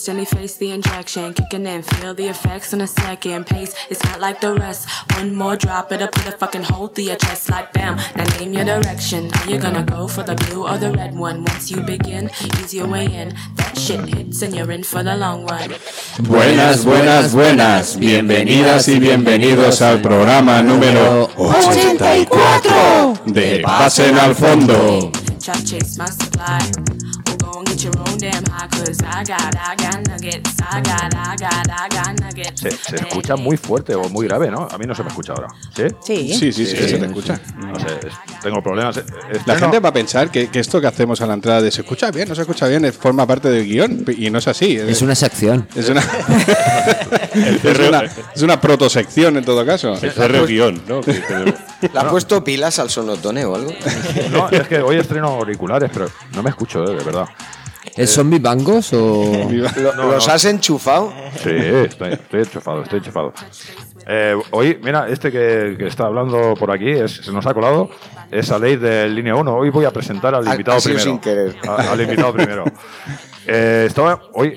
instantly face the injection, kicking in, feel the effects in a second. Pace, it's not like the rest. One more drop, it'll put a fucking hole through your chest like bam. Now name your direction. Are you gonna go for the blue or the red one? Once you begin, ease your way in. That shit hits and you're in for the long run. Buenas, buenas, buenas. Bienvenidas y bienvenidos al programa número 84 de Pasen al Fondo. Se escucha muy fuerte o muy grave, ¿no? A mí no se me escucha ahora. ¿Sí? Sí, se te escucha. No sé, tengo problemas. La gente va a pensar que esto que hacemos a la entrada de se escucha bien, no se escucha bien, forma parte del guión, y no es así. Es una sección. Es una protosección en todo caso. Es guión, ¿no? ¿Le ha puesto pilas al sonotone o algo? No, es que hoy estreno auriculares, pero no me escucho, de verdad. ¿Son bibangos o...? ¿Los has enchufado? Sí, estoy enchufado. Hoy, mira, este que está hablando por aquí, se nos ha colado, es Aleix de Línea 1. Hoy voy a presentar al invitado primero. Sin querer. Al invitado primero. Estaba hoy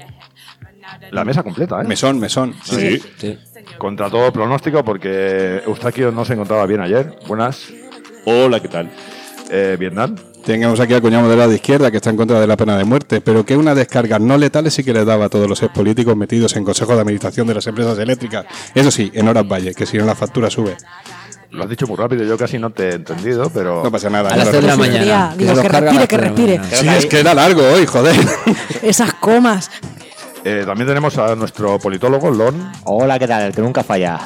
la mesa completa, ¿eh? Mesón. Sí. Contra todo pronóstico, porque Eustaquio no se encontraba bien ayer. Buenas. Hola, ¿qué tal? Vietnam. Tengamos aquí al cuñado moderado de izquierda que está en contra de la pena de muerte, pero que unas descargas no letales sí que les daba a todos los políticos metidos en consejos de administración de las empresas eléctricas. Eso sí, en horas valle, que si no la factura sube. Lo has dicho muy rápido, yo casi no te he entendido, pero... No pasa nada. A las 3 de la mañana. Digo, que respire. Sí, es que era largo hoy, joder. Esas comas. También tenemos a nuestro politólogo, Lon. Hola, ¿qué tal? El que nunca falla.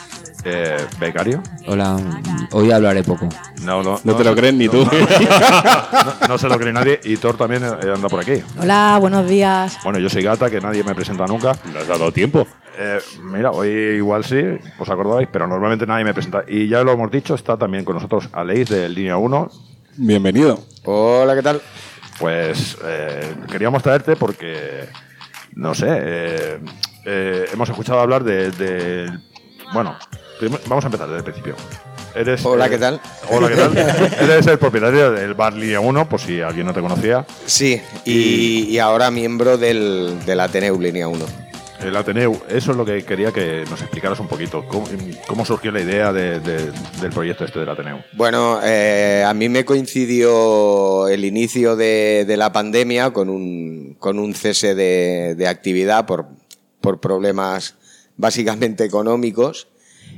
Becario. Hola, hoy hablaré poco. No te lo crees ni tú. No se lo cree nadie. Y Thor también anda por aquí. Hola, buenos días. Bueno, yo soy Gata, que nadie me presenta nunca. ¿Le has dado tiempo? Mira, hoy igual sí, os acordáis, pero normalmente nadie me presenta. Y ya lo hemos dicho, está también con nosotros Aleix de Línea 1. Bienvenido. Hola, ¿qué tal? Pues queríamos traerte porque, no sé, hemos escuchado hablar de bueno, vamos a empezar desde el principio. Hola, ¿qué tal? Hola, ¿qué tal? Eres el propietario del bar Línea 1, por si alguien no te conocía. Sí, y ahora miembro del Ateneu Línea 1. El Ateneu, eso es lo que quería que nos explicaras un poquito. ¿Cómo surgió la idea del proyecto este del Ateneu? Bueno, a mí me coincidió el inicio de la pandemia con un cese de actividad por problemas básicamente económicos.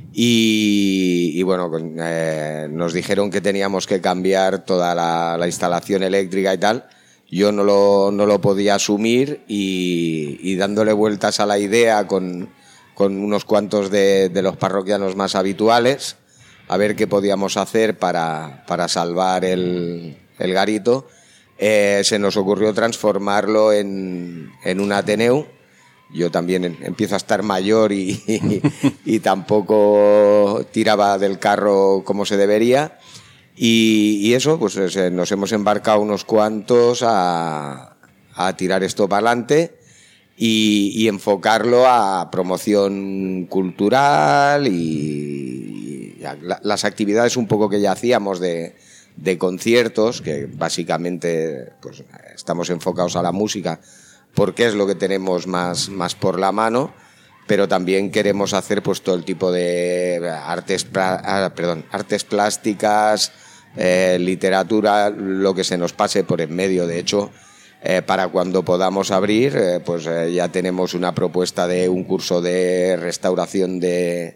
Y bueno, nos dijeron que teníamos que cambiar toda la instalación eléctrica y tal. Yo no lo podía asumir y dándole vueltas a la idea con unos cuantos de los parroquianos más habituales, a ver qué podíamos hacer para salvar el garito, se nos ocurrió transformarlo en un Ateneu. Yo también empiezo a estar mayor y tampoco tiraba del carro como se debería. Y eso, pues nos hemos embarcado unos cuantos a tirar esto para adelante y enfocarlo a promoción cultural y las actividades un poco que ya hacíamos de conciertos, que básicamente pues estamos enfocados a la música porque es lo que tenemos más por la mano, pero también queremos hacer pues todo el tipo de artes plásticas, literatura, lo que se nos pase por en medio. De hecho, para cuando podamos abrir, pues ya tenemos una propuesta de un curso de restauración de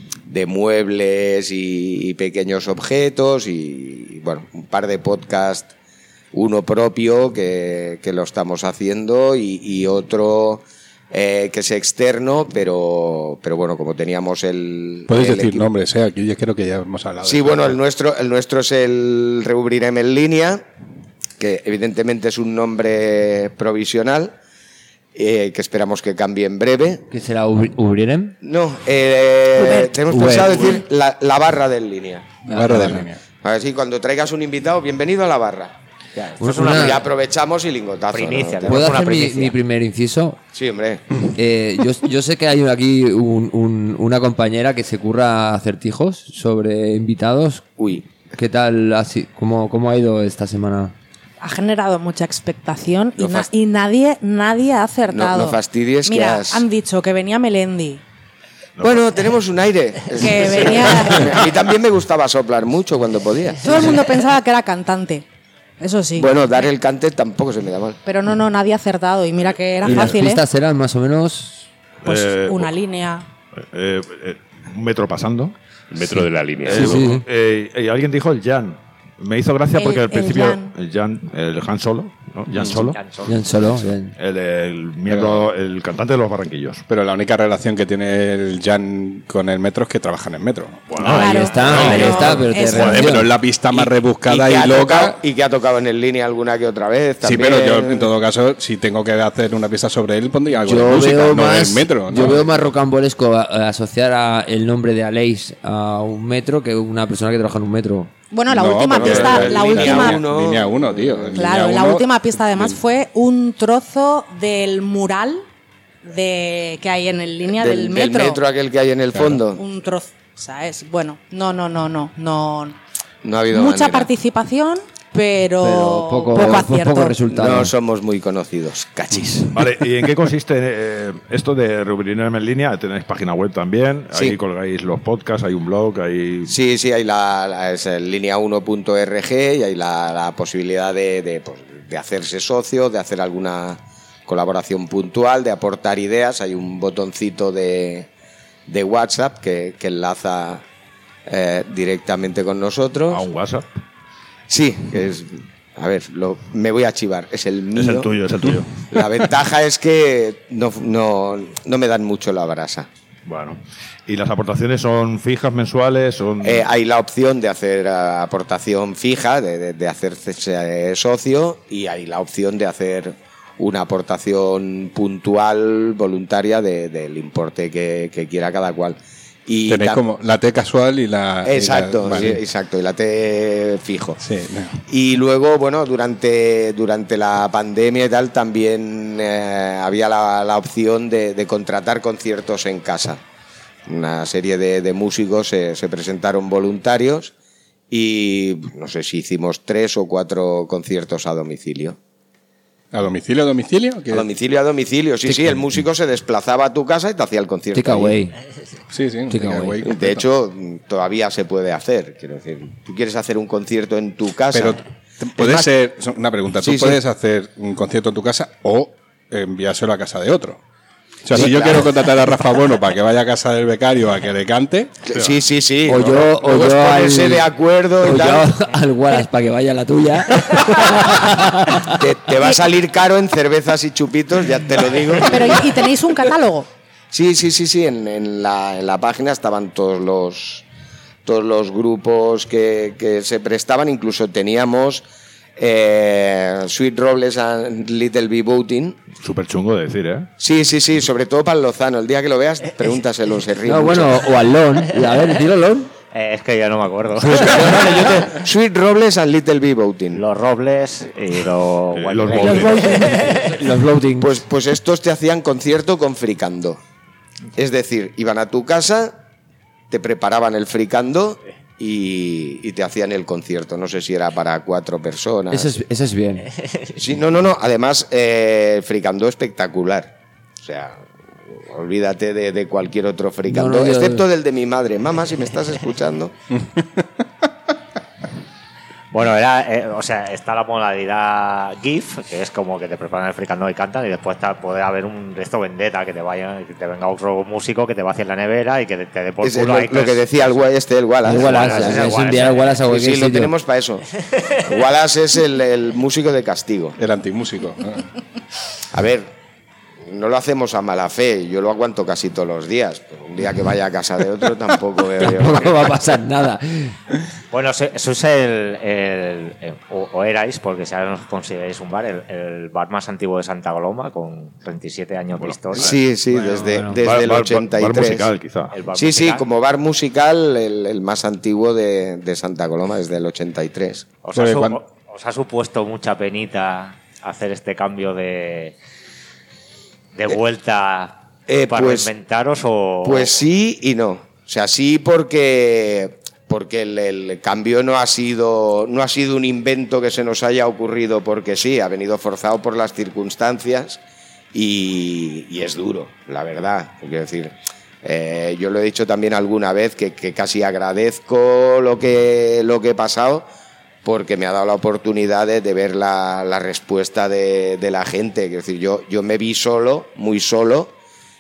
muebles y pequeños objetos y bueno, un par de podcasts, uno propio que lo estamos haciendo y otro que es externo, pero bueno, como teníamos puedes decir equipo... nombres, aquí yo creo que ya hemos hablado. Sí, bueno, el nuestro es el Reubrirem en línea, que evidentemente es un nombre provisional, que esperamos que cambie en breve. ¿Qué será Ubrirem? No, tenemos pensado decir la barra de en línea. La barra de en línea. Así, cuando traigas un invitado, bienvenido a la barra. Y aprovechamos y lingotazo. Primicia, ¿no? ¿Puedo hacer mi primer inciso? Sí, hombre. Yo sé que hay aquí una compañera que se curra acertijos sobre invitados. Uy. ¿Qué tal así? ¿Cómo ha ido esta semana? ha generado mucha expectación y, No y nadie ha acertado. No fastidies que Mira, has- han dicho que venía Melendi. Bueno, tenemos un aire. Que venía- A mí también me gustaba soplar mucho cuando podía. Todo el mundo pensaba que era cantante. Eso sí. Bueno, dar el cante tampoco se me da mal. Pero no, nadie ha acertado. Y mira que era Y las fácil, ¿eh? pistas eran más o menos... Pues Eh, una línea. Un metro pasando. El metro de la línea. Sí, sí. Y alguien dijo el Jan. Me hizo gracia El- porque al el principio Jan. el Han Solo, ¿no? Jan Solo, Bien solo, bien. el miembro, el cantante de los Barranquillos. Pero la única relación que tiene el Jan con el metro es que trabaja en el metro. Bueno, Ahí Claro, está, ahí pero está, pero te es- Joder, pero es la pista más rebuscada que y, ha loca. tocado- y que ha tocado en el línea alguna que otra vez. Sí, También. pero yo, en todo caso, si tengo que hacer una pieza sobre él, pondría algo de Yo música, veo no más, el metro. yo ¿no? veo más rocambolesco asociar el nombre de Aleix a un metro que una persona que trabaja en un metro. Bueno, la No, última porque pista, es la línea última, uno. Línea 1, tío. claro, Línea la uno, última pista además fue un trozo del mural que hay en el línea del metro. metro aquel que hay en el fondo. Un trozo, o sea, es bueno, no No ha habido mucha manera. participación, pero poco acierto. poco resultado. No somos muy conocidos, cachis. Vale, ¿y en qué consiste esto de Rubrinarme en línea? Tenéis página web también, Sí. ahí colgáis los podcasts, hay un blog, hay... Sí, hay es el línea1.org y hay la posibilidad de hacerse socio, de hacer alguna colaboración puntual, de aportar ideas. Hay un botoncito de WhatsApp que enlaza directamente con nosotros. a un WhatsApp. Sí, que es... A ver, me voy a chivar, es el mío. Es el tuyo, es el tuyo. La ventaja es que no me dan mucho la brasa. Bueno, ¿y las aportaciones son fijas, mensuales? Son... Hay la opción de hacer aportación fija, de hacerse socio, y hay la opción de hacer una aportación puntual, voluntaria, del importe que quiera cada cual. Y Tenéis como la T casual y la... Exacto, y la- vale. sí, exacto, y la T fijo. Sí, no. Y luego, bueno, durante la pandemia y tal, también había la opción de contratar conciertos en casa. Una serie de músicos se presentaron voluntarios y no sé si hicimos 3 o 4 conciertos a domicilio. ¿A domicilio, a domicilio? ¿Qué? A domicilio, sí, el músico se desplazaba a tu casa y te hacía el concierto. Take allí. away. Sí, Takeaway. takeaway. De hecho, todavía se puede hacer. Quiero decir, tú quieres hacer un concierto en tu casa. Pero puede Es más, ser, una pregunta, ¿tú Sí, sí. puedes hacer un concierto en tu casa o enviárselo a casa de otro? O sea, Sí, si yo claro. quiero contratar a Rafa Bueno para que vaya a casa del becario a que le cante, Sí. O yo, Luego es ponerse de acuerdo y o tal. yo al Wallace para que vaya a la tuya. Te va a salir caro en cervezas y chupitos, ya te lo digo. Pero ¿y tenéis un catálogo? Sí. En la página estaban todos los grupos que se prestaban. Incluso teníamos Sweet Robles and Little Bee Boating. Súper chungo de decir, ¿eh? Sí, sobre todo para el Lozano. El día que lo veas, pregúntaselo, se ríe No, mucho. bueno, o al Lon. A ver, dilo Lon. Es que ya no me acuerdo. Sweet Robles and Little Bee Boating. Los robles y los... Los Los floating. Pues estos te hacían concierto con fricando. Es decir, iban a tu casa, te preparaban el fricando y te hacían el concierto. No sé si era para 4 personas. Ese es bien. Sí, no. Además, fricando espectacular. O sea, olvídate de cualquier otro fricando, No, yo- excepto del de mi madre. Mamá, si me estás escuchando. Bueno, está la modalidad GIF, que es como que te preparan el fricando y cantan, y después puede haber un de esto vendetta, que te venga otro músico que te vacíe en la nevera y que te dé por Es culo lo, ahí. lo que decía el Wallace. El Wallace, Wallace, es un día el Wallace a Sí, cualquier lo sitio. tenemos para eso. Wallace es el músico de castigo. el antimúsico. ¿no? A ver, no lo hacemos a mala fe, yo lo aguanto casi todos los días, pero un día que vaya a casa de otro tampoco veo yo. Tampoco va a pasar nada. Bueno, eso es o erais, porque si ahora nos consideráis un bar, el bar más antiguo de Santa Coloma, con 37 años de historia. Sí, desde el Bar 83. musical, quizá. El bar Sí, musical. como bar musical, el más antiguo de Santa Coloma, desde el 83. ¿Os ha, Porque su- cuando- os ha supuesto mucha penita hacer este cambio de vuelta para pues- reinventaros o...? Pues sí y no. O sea, sí porque porque el cambio no ha sido un invento que se nos haya ocurrido porque sí, ha venido forzado por las circunstancias y es duro, la verdad. Quiero decir, yo lo he dicho también alguna vez que casi agradezco lo que he pasado, porque me ha dado la oportunidad de ver la respuesta de la gente. Quiero decir, yo me vi solo, muy solo,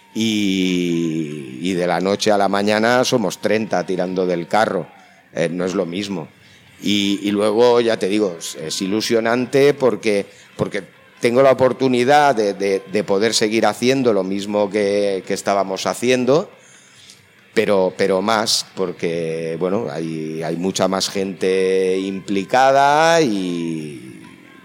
y de la noche a la mañana somos 30 tirando del carro. No es lo mismo. Y luego, ya te digo, es ilusionante porque tengo la oportunidad de poder seguir haciendo lo mismo que estábamos haciendo, pero más, porque bueno, hay mucha más gente implicada y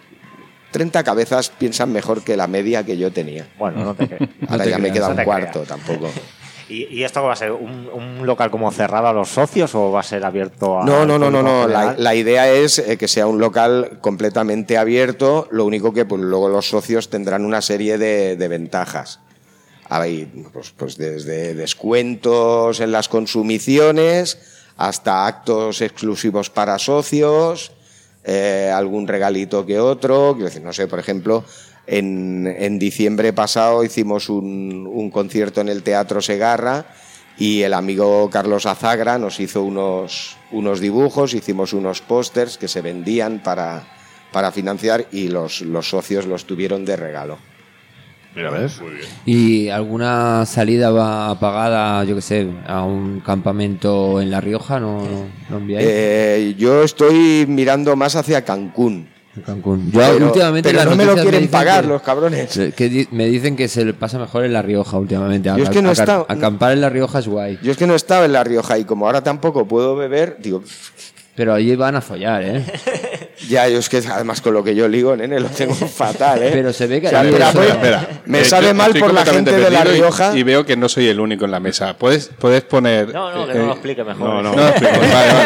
30 cabezas piensan mejor que la media que yo tenía. Bueno, no te creas. Ahora ya me queda no un te cuarto, creas. tampoco. ¿Y esto va a ser un local como cerrado a los socios o va a ser abierto a.? No. La idea es que sea un local completamente abierto. Lo único que pues, luego los socios tendrán una serie de ventajas. Hay pues desde descuentos en las consumiciones hasta actos exclusivos para socios, algún regalito que otro. Quiero decir, no sé, por ejemplo. En diciembre pasado hicimos un concierto en el Teatro Segarra y el amigo Carlos Azagra nos hizo unos dibujos, hicimos unos pósters que se vendían para financiar y los socios los tuvieron de regalo. Mira, ¿ves? Muy bien. ¿Y alguna salida va pagada, yo qué sé, a un campamento en La Rioja? ¿No enviáis? Yo estoy mirando más hacia Cancún. Cancún. Yo Pero últimamente no las me lo noticias quieren dicen pagar que- los cabrones. me dicen que se le pasa mejor en La Rioja últimamente. Yo es que no he estado- Acampar en La Rioja es guay. Yo es que no estaba en La Rioja y como ahora tampoco puedo beber, digo, Pero allí van a follar, ¿eh? ya, yo es que además con lo que yo ligo, nene, lo tengo fatal, ¿eh? Pero se ve que O sea, allí mira, eso- pues, Espera. me sabe Yo mal estoy por la gente completamente de La perdido Rioja. y veo que no soy el único en la mesa. ¿Puedes poner...? No, que no lo explique mejor. no. No, explico.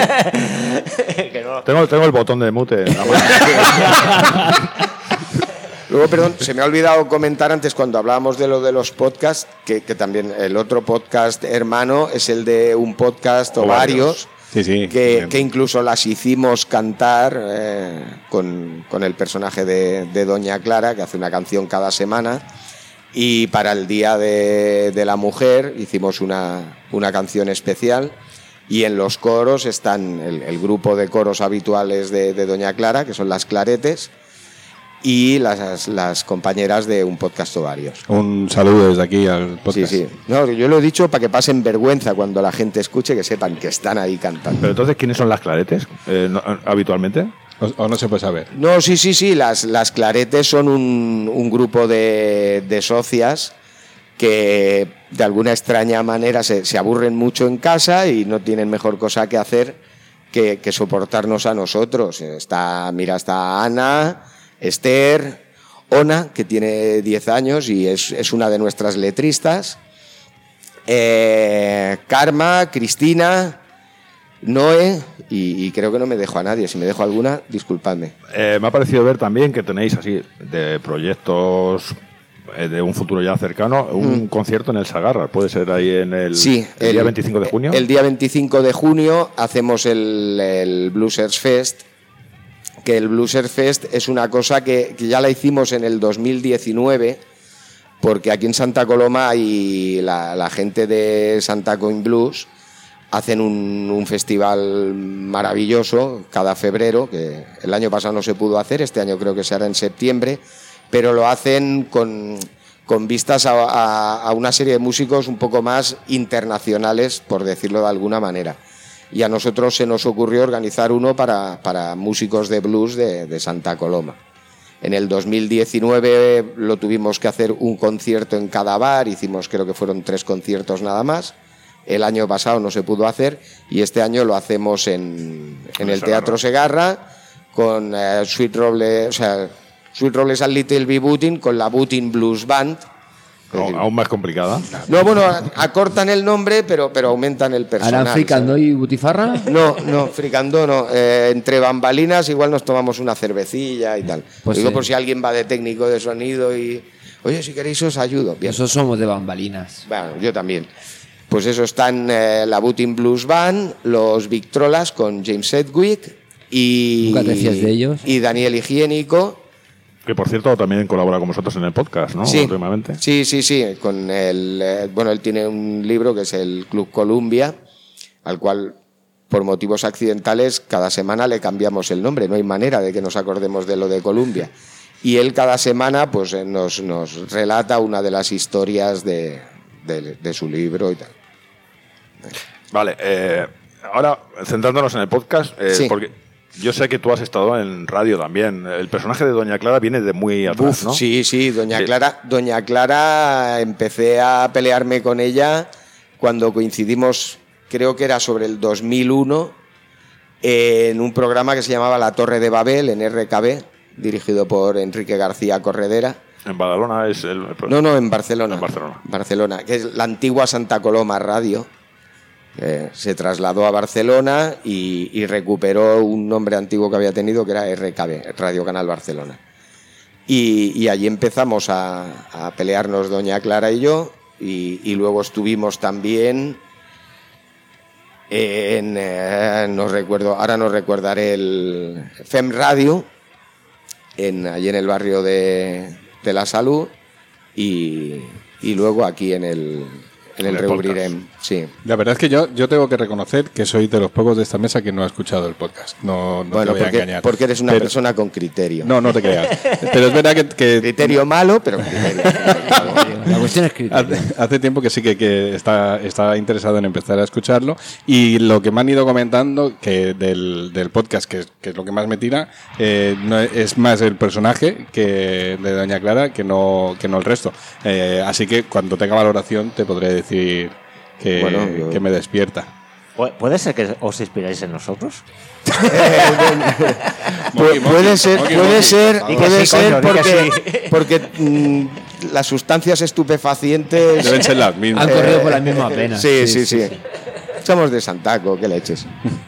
Vale. Que no- Tengo el botón de mute en la mano. Luego, perdón, se me ha olvidado comentar antes cuando hablábamos de lo de los podcasts, que también el otro podcast hermano es el de un podcast Ovarios, Sí. que incluso las hicimos cantar con el personaje de Doña Clara, que hace una canción cada semana, y para el Día de la Mujer hicimos una canción especial, y en los coros están el grupo de coros habituales de Doña Clara, que son las Claretes, y las compañeras de un podcast Ovarios. Un saludo desde aquí al podcast. Sí. No, yo lo he dicho para que pasen vergüenza cuando la gente escuche, que sepan que están ahí cantando. Pero entonces, ¿quiénes son las claretes habitualmente? O no se puede saber. No, sí, las Claretes son un grupo de socias que de alguna extraña manera se aburren mucho en casa y no tienen mejor cosa que hacer que soportarnos a nosotros. Está Ana, Esther, Ona, que tiene 10 años y es una de nuestras letristas, Karma, Cristina, Noé y creo que no me dejo a nadie. Si me dejo alguna, disculpadme. Me ha parecido ver también que tenéis así de proyectos de un futuro ya cercano, un concierto en el Sagarra. ¿Puede ser ahí en el día 25 de junio? El día 25 de junio hacemos el Bluesers Fest, que el Bluesers Fest es una cosa que ya la hicimos en el 2019, porque aquí en Santa Coloma y la gente de Santa Coin Blues hacen un festival maravilloso cada febrero, que el año pasado no se pudo hacer, este año creo que se hará en septiembre, pero lo hacen con vistas a una serie de músicos un poco más internacionales, por decirlo de alguna manera. Y a nosotros se nos ocurrió organizar uno para músicos de blues de Santa Coloma. En el 2019 lo tuvimos que hacer un concierto en cada bar, hicimos, creo que fueron 3 conciertos nada más. El año pasado no se pudo hacer y este año lo hacemos en el Teatro Segarra con Sweet Robles and Little Bee Bootin, con la Bootin Blues Band. Aún más complicada. No, bueno, acortan el nombre, pero aumentan el personal. ¿Harán fricando y butifarra? No, fricando no. Entre bambalinas igual nos tomamos una cervecilla y tal. Pues Digo sí. por si alguien va de técnico de sonido y... Oye, si queréis os ayudo. Bien. Nosotros somos de bambalinas. Bueno, yo también. Pues eso, están la Booting Blues Band, los Victrolas con James Sedgwick y, ¿Nunca te decías de ellos? Y Daniel Higiénico. Que por cierto también colabora con vosotros en el podcast, ¿no? Sí, Últimamente. sí. Con bueno, él tiene un libro que es el Club Columbia, al cual por motivos accidentales cada semana le cambiamos el nombre. No hay manera de que nos acordemos de lo de Columbia. Y él cada semana pues nos relata una de las historias de su libro y tal. Vale, ahora centrándonos en el podcast, Sí. porque yo sé que tú has estado en radio también. El personaje de Doña Clara viene de muy atrás, ¿no? Sí, Doña Sí. Clara. Doña Clara, empecé a pelearme con ella cuando coincidimos, creo que era sobre el 2001, en un programa que se llamaba La Torre de Babel, en RKB, dirigido por Enrique García Corredera. En Badalona es el... No, en Barcelona. En Barcelona. Barcelona, que es la antigua Santa Coloma Radio. Se trasladó a Barcelona y recuperó un nombre antiguo que había tenido, que era RKB, Radio Canal Barcelona. Y allí empezamos a pelearnos Doña Clara y yo, y luego estuvimos también no recuerdo, ahora no recordaré, el FEM Radio, allí en el barrio de La Salud, y luego aquí en el Reubrirem, sí. La verdad es que yo tengo que reconocer que soy de los pocos de esta mesa que no ha escuchado el podcast. No Bueno, te voy a engañar. porque eres una persona con criterio. No te creas. Pero es verdad que Criterio malo, pero criterio. La cuestión es criterio. hace tiempo que sí que está interesado en empezar a escucharlo, y lo que me han ido comentando que del podcast, que es lo que más me tira, no es más el personaje que de Doña Clara que no el resto. Así que cuando tenga valoración te podré decir que me despierta. ¿Puede ser que os inspiráis en nosotros? Puede ser Di que sí, coño, di que porque las sustancias estupefacientes Deben ser las mismas. Han corrido por las mismas venas. Sí. Somos de Santaco, ¿qué leches?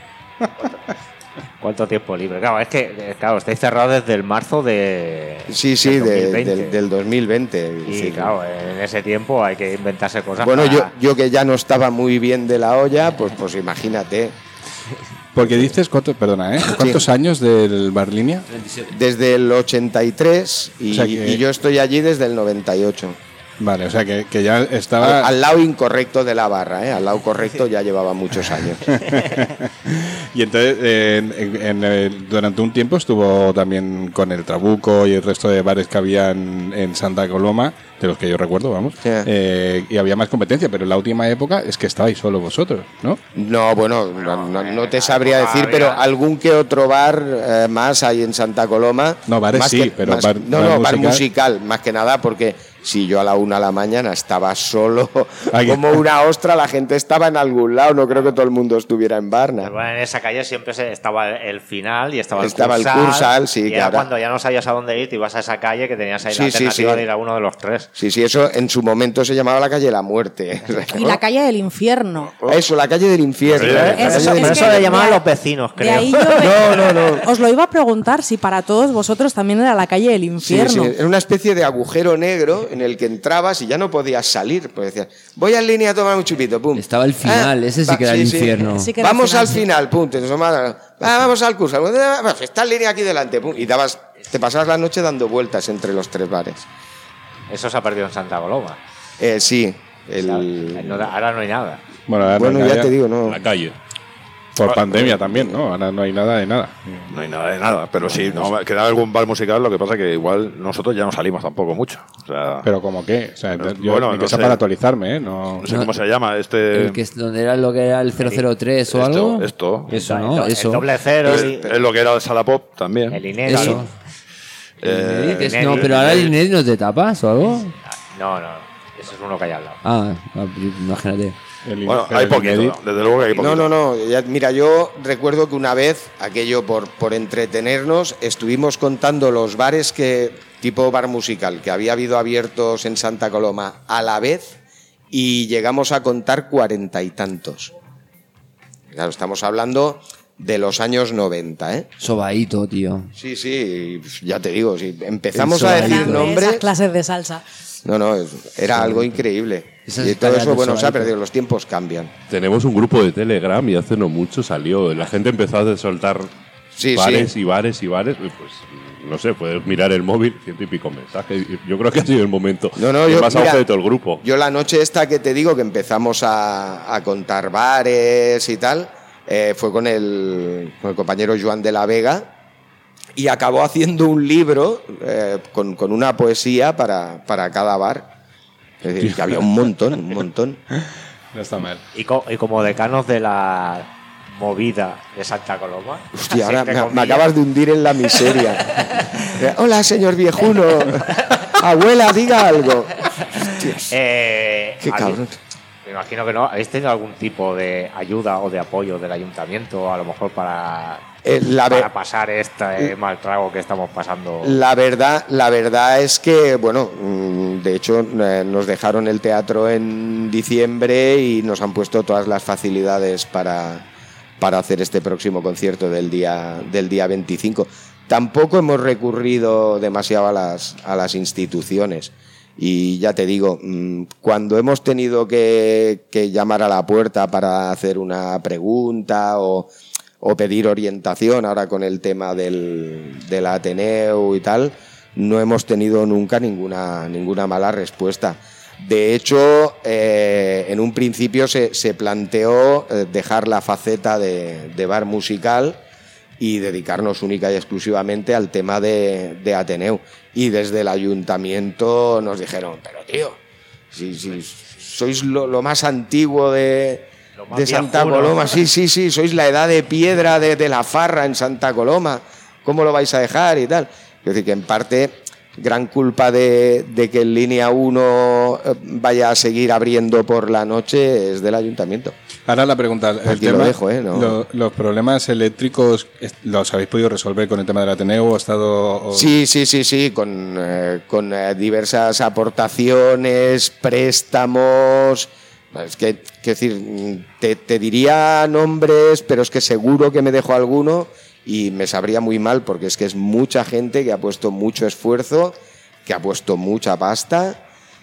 ¿Cuánto tiempo libre? Claro, es que estáis cerrados desde el marzo de Sí, del 2020. del 2020. Y sí. claro, en ese tiempo hay que inventarse cosas. Bueno, para- yo que ya no estaba muy bien de la olla, pues imagínate. Porque dices, ¿cuántos años del Barlinia? Desde el 83 y, O sea que- y yo estoy allí desde el 98. Vale, o sea que ya estaba... Al lado incorrecto de la barra, ¿eh? Al lado correcto ya llevaba muchos años. Y entonces, durante un tiempo estuvo también con el Trabuco y el resto de bares que había en Santa Coloma, de los que yo recuerdo, vamos, Sí. y había más competencia, pero en la última época es que estabais solo vosotros, ¿no? No, bueno, no te sabría decir, pero algún que otro bar más hay en Santa Coloma. No, bares Más sí, que- pero más- bar bar musical. musical, más que nada, porque si yo a la 1 de la mañana estaba solo Aquí. como una ostra, la gente estaba en algún lado, no creo que todo el mundo estuviera en Barna. Bueno, en esa calle siempre estaba el final y estaba El el Cursal. Cursal, sí, y era claro. cuando ya no sabías a dónde ir, te ibas a esa calle que tenías ahí Sí, la sí, alternativa sí. de ir a uno de los tres. Sí, eso en su momento se llamaba la calle de la muerte. Y la calle del infierno. Eso, la calle del infierno. Sí, ¿eh? eso- La calle eso- del es Pero que eso le llamaban de- los vecinos, De creo. ahí yo os lo iba a preguntar si para todos vosotros también era la calle del Sí, infierno. sí, era una especie de agujero negro en el que entrabas y ya no podías salir. Pues decías, voy al línea a tomar un chupito, pum. Estaba el final, ese sí que era el infierno. Sí que era Vamos el al final, final, pum. Vamos al curso. Está en línea aquí delante, pum. Y te pasabas la noche dando vueltas entre los tres bares. Eso se ha perdido en Santa Coloma. Sí. Ahora no hay nada. Bueno, ahora Bueno, no hay ya nada. te digo, no. En la calle. Por pandemia también, ¿no? Ahora no hay nada de nada. No hay nada de nada, pero sí, no, queda algún bar musical, lo que pasa que igual nosotros ya no salimos tampoco mucho. O sea, Pero como qué, o sea, No, yo bueno, ni que no sea sé. para actualizarme, ¿eh? No, no sé cómo se llama este... El que es donde era lo que era el 003 o algo. Esto. Eso, ¿no? El Eso. doble cero, Es lo que era el Sala Pop también. el Inedi. Eso. Eh, No, pero ahora el Inedi no te tapas o algo. No, eso es uno que hay al lado. Ah, imagínate. Bueno, pero hay el poquito, Inedi- desde luego que hay poquito. No. Mira, yo recuerdo que una vez, aquello por entretenernos, estuvimos contando los bares tipo bar musical, que había habido abiertos en Santa Coloma a la vez y llegamos a contar 40 y tantos. Claro, estamos hablando de los años 90, ¿eh? Sobaíto, tío. Sí, ya te digo, si empezamos a decir Esas nombres... clases de salsa. No, era algo increíble. Esas Y todo escaleras eso, de bueno, se ha Sobaíto. perdido, los tiempos cambian. Tenemos un grupo de Telegram y hace no mucho salió. La gente empezó a soltar Sí, bares sí. y bares y bares. Y pues, no sé, puedes mirar el móvil, 100 y pico mensajes. Yo creo que ha sido el momento más mira, auge de todo el grupo. Yo la noche esta que te digo que empezamos a contar bares y tal, fue con el compañero Joan de la Vega y acabó haciendo un libro con una poesía para cada bar. Es decir, que había un montón. No está mal. Y como decanos de la movida de Santa Coloma. Hostia, así ahora entre me comillas, acabas de hundir en la miseria. Hola, señor viejuno. Abuela, diga algo. Hostias, qué cabrón. Me imagino que no. ¿Habéis tenido algún tipo de ayuda o de apoyo del ayuntamiento, a lo mejor para pasar este mal trago que estamos pasando? La verdad es que, bueno, de hecho nos dejaron el teatro en diciembre y nos han puesto todas las facilidades para hacer este próximo concierto del día 25. Tampoco hemos recurrido demasiado a las instituciones. Y ya te digo, cuando hemos tenido que llamar a la puerta para hacer una pregunta o pedir orientación ahora con el tema del Ateneu y tal, no hemos tenido nunca ninguna mala respuesta. De hecho, en un principio se planteó dejar la faceta de bar musical y dedicarnos única y exclusivamente al tema de Ateneu. Y desde el ayuntamiento nos dijeron, pero tío, si sois lo más antiguo de Santa Coloma, sí, sois la edad de piedra de la farra en Santa Coloma, ¿cómo lo vais a dejar y tal? Es decir, que en parte gran culpa de que en Línea 1 vaya a seguir abriendo por la noche es del ayuntamiento. Ahora la pregunta, Aquí lo dejo, no. los problemas eléctricos, ¿los habéis podido resolver con el tema del Ateneu? Sí, con diversas aportaciones, préstamos. Es que decir, te diría nombres, pero es que seguro que me dejo alguno y me sabría muy mal porque es que es mucha gente que ha puesto mucho esfuerzo, que ha puesto mucha pasta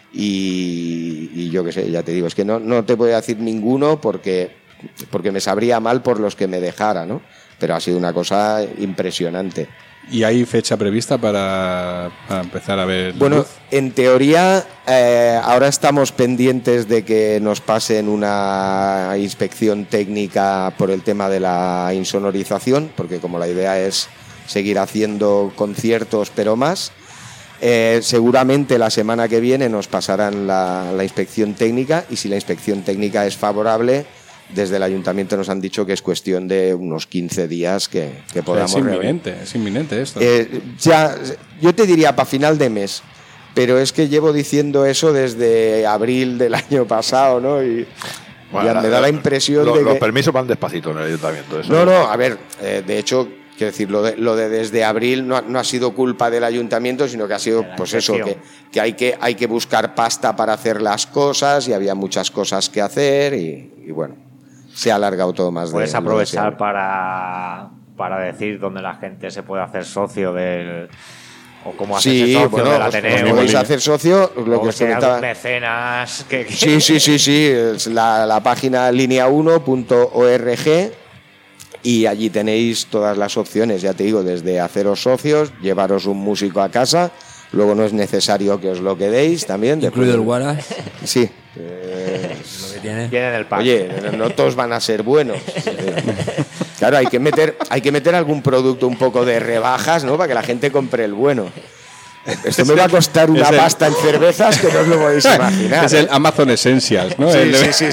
y yo qué sé, ya te digo, es que no te voy a decir ninguno porque me sabría mal por los que me dejara, ¿no? Pero ha sido una cosa impresionante. ¿Y hay fecha prevista para empezar a ver? Bueno, luz? en teoría, ahora estamos pendientes de que nos pasen una inspección técnica por el tema de la insonorización, porque como la idea es seguir haciendo conciertos, pero más, seguramente la semana que viene nos pasarán la inspección técnica y si la inspección técnica es favorable, desde el ayuntamiento nos han dicho que es cuestión de unos 15 días que podamos... Es inminente esto. Ya, yo te diría para final de mes, pero es que llevo diciendo eso desde abril del año pasado, ¿no? Y bueno, ya me da la impresión de que... Los permisos van despacito en el ayuntamiento. Eso No, a ver, de hecho... Quiero decir, lo de desde abril no ha sido culpa del ayuntamiento, sino que ha sido pues eso, que hay que buscar pasta para hacer las cosas y había muchas cosas que hacer y bueno, se ha alargado todo más. Puedes aprovechar para decir dónde la gente se puede hacer socio del... O cómo hacerse socio del Ateneu. Pues podéis hacer socio, lo que os comentaba. Mecenas Sí, es la página linea1.org. Y allí tenéis todas las opciones, ya te digo, desde haceros socios, llevaros un músico a casa, luego no es necesario que os lo quedéis también. Incluido el Waras. Sí. Lo que tiene. Viene en el pack. Oye, no todos van a ser buenos. Claro, hay que meter algún producto un poco de rebajas, ¿no? Para que la gente compre el bueno. Esto me va a costar una pasta en cervezas que no os lo podéis imaginar. Es el Amazon Essentials, ¿no? Sí.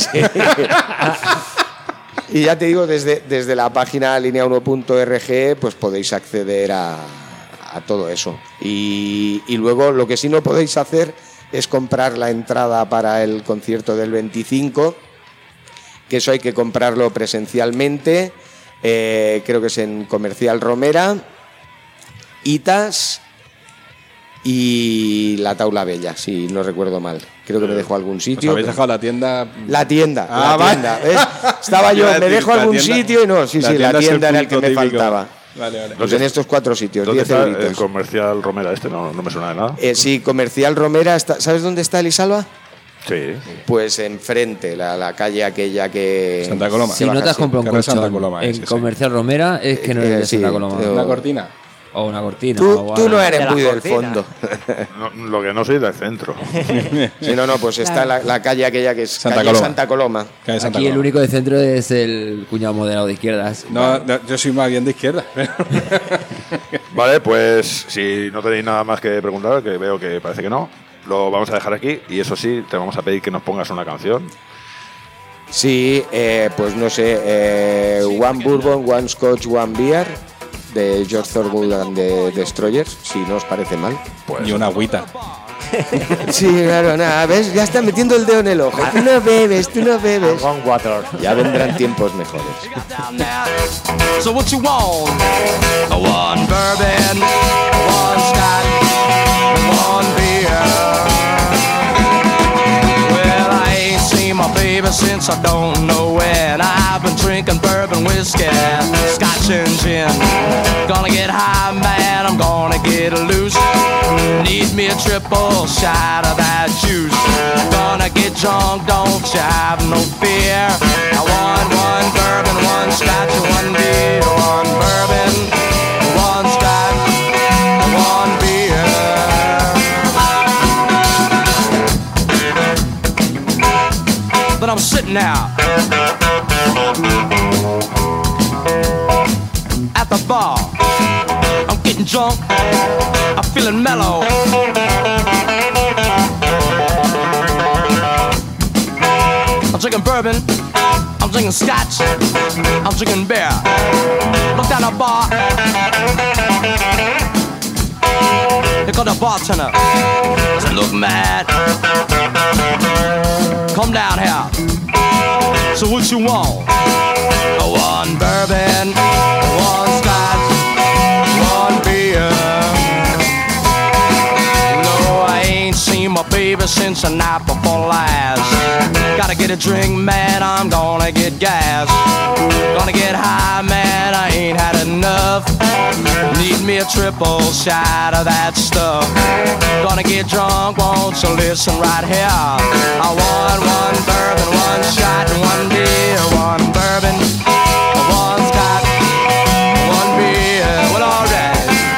Y ya te digo, desde la página linea1.org pues podéis acceder a todo eso. Y luego lo que sí no podéis hacer es comprar la entrada para el concierto del 25, que eso hay que comprarlo presencialmente. Creo que es en Comercial Romera, ITAS y la Taula Bella, si no recuerdo mal. Creo que me dejó algún sitio. ¿Os habéis dejado la tienda? La tienda. Vale. ¿Ves? Estaba yo, me dejo algún sitio y no, la tienda era el que me típico. faltaba. Vale. Pues en estos 4 sitios, ¿Dónde 10 está euritos. el comercial Romera este? No me suena de nada. Sí, Comercial Romera. ¿Sabes dónde está Elisalva? Sí. Pues enfrente, la calle aquella que... Santa Coloma. Si no te has comprado un Carrer Santa colchón Coloma, en sí. Comercial Romera, es que no eres de sí, Santa Coloma. ¿Una cortina? O una cortina. Tú no eres De la muy del cortina. fondo. No, lo que no soy del centro. Sí, no, pues está la calle aquella que es Santa calle Coloma. Santa Coloma. Calle Santa Aquí el Coloma. único de centro es el cuñado moderado de izquierdas. No, yo soy más bien de izquierda. Vale, pues si no tenéis nada más que preguntar, que veo que parece que no, lo vamos a dejar aquí y eso sí, te vamos a pedir que nos pongas una canción. Sí, pues no sé, One Bourbon, One Scotch, One Beer, de George Thorogood and the Destroyers, si no os parece mal. Pues, Y una agüita. Sí, claro, nada, ¿ves? Ya está metiendo el dedo en el ojo. Tú no bebes, tú no bebes. One water. Ya vendrán tiempos mejores. So what you want? One bourbon, one scotch, one beer. Well, I ain't seen my baby since I don't know when. I've been drinking bourbon whiskey, scotch and gin. Gonna get high, man, I'm gonna get loose. Need me a triple shot of that juice. Gonna get drunk, don't you have no fear. I want one bourbon, one scotch, one beer. One bourbon, one scotch, one beer. But I'm sitting out at the bar. I'm getting drunk, I'm feeling mellow. I'm drinking bourbon, I'm drinking scotch, I'm drinking beer. Look down the bar, here comes the bartender. I said, look mad, come down here. So what you want? One bourbon, one scotch, one beer. No, I ain't seen my baby since the night before last. Gotta get a drink, man, I'm gonna get gas. Gonna get high, man, I ain't had enough. Need me a triple shot of that stuff. Gonna get drunk, won't you listen right here? I want one bourbon, one shot, and one beer. One bourbon, one scotch, one beer. Well, all right.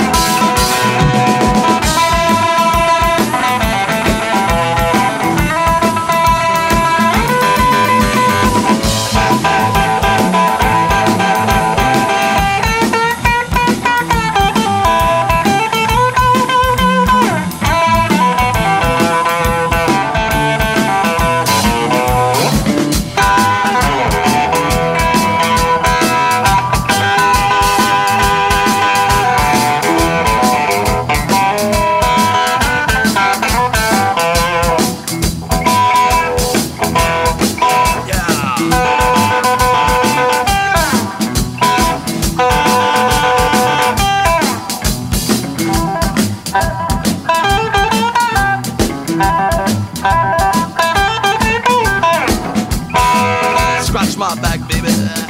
Scratch my back, baby.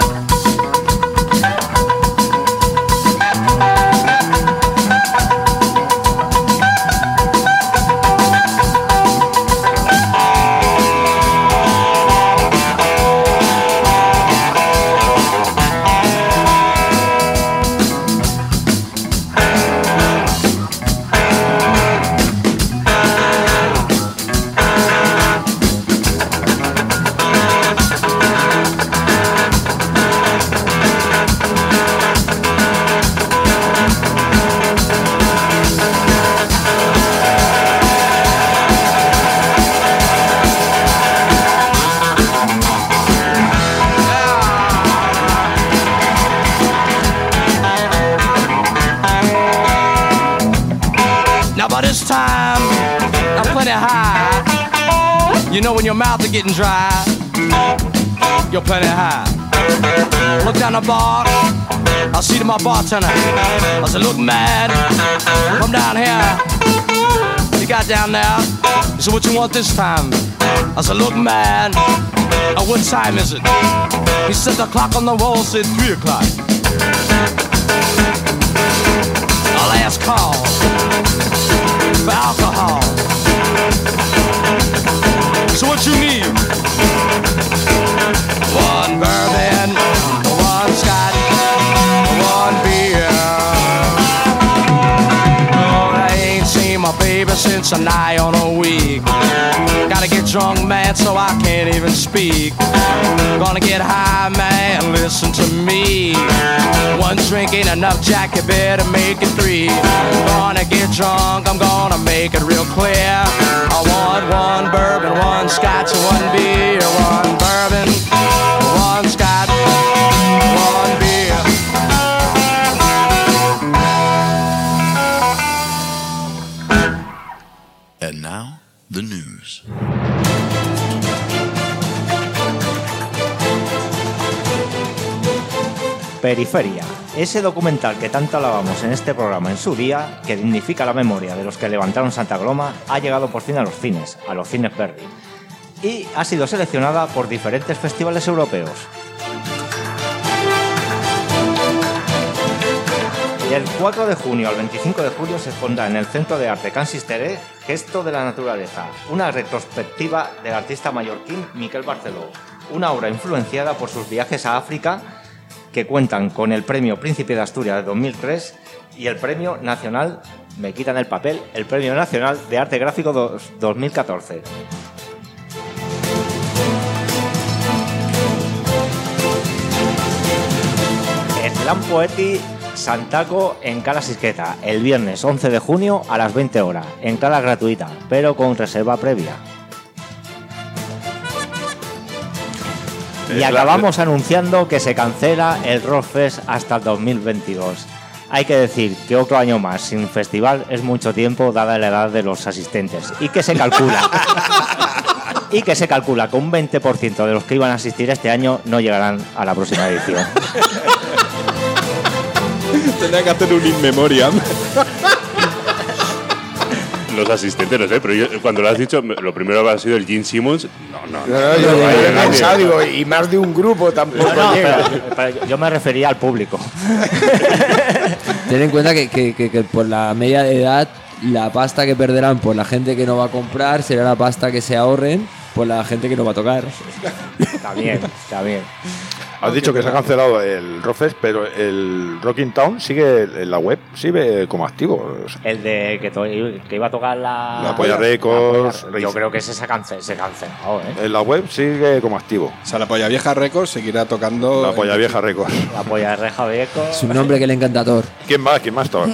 Now by this time, I'm plenty high. You know when your mouth is getting dry, you're plenty high. Look down the bar, I see to my bartender. I said, look mad, come down here. he got down there. He said, what you want this time? I said, look, man, what time is it? He said, the clock on the wall said 3 o'clock. A last call for alcohol. So what you need? 1 bourbon, 1 scotch, 1 beer. Oh, I ain't seen my baby since a nigh on a week. Gotta get drunk, man, so I can't even speak. Gonna get high, man, listen to me. 1 drink ain't enough, Jack, you better make it 3. Gonna get drunk, I'm gonna make it real clear. I want 1 bourbon, 1 scotch, 1 beer. 1 bourbon, 1 scotch, 1 beer. And now, the news. Periferia, ese documental que tanto alabamos en este programa en su día, que dignifica la memoria de los que levantaron Santa Coloma, ha llegado por fin a los cines Verdi, y ha sido seleccionada por diferentes festivales europeos. Del 4 de junio al 25 de julio se expondrá en el Centro de Arte Can Sistere Gesto de la Naturaleza, una retrospectiva del artista mallorquín Miquel Barceló, una obra influenciada por sus viajes a África, que cuentan con el Premio Príncipe de Asturias de 2003 y el Premio Nacional, me quitan el papel, el Premio Nacional de Arte Gráfico 2014. Slam Poeti Santaco en Cala Sisqueta, el viernes 11 de junio a las 20 horas, entrada gratuita, pero con reserva previa. Y acabamos anunciando que se cancela el Rockfest hasta el 2022. Hay que decir que otro año más sin festival es mucho tiempo dada la edad de los asistentes y que se calcula que un 20% de los que iban a asistir este año no llegarán a la próxima edición. Tenía que hacer un in memoriam. Los asistentes, no sé, pero yo, cuando lo has dicho, lo primero ha sido el Gene Simmons. No, yo he pensado, digo, y más de un grupo tampoco llega. Pero yo me refería al público. Ten en cuenta que por la media de edad, la pasta que perderán por la gente que no va a comprar será la pasta que se ahorren por la gente que no va a tocar. Está bien. Has dicho que se ha cancelado el Rockfest, pero el Rocking Town sigue en la web, sigue como activo. El de que iba a tocar la Polla Records. Yo creo que se ha cancelado, ¿eh? En la web sigue como activo. O sea, la Polla Vieja Records seguirá tocando. La Polla Vieja Records. La Polla Vieja Records. Es un nombre que le encanta a Thor. ¿Quién más toca?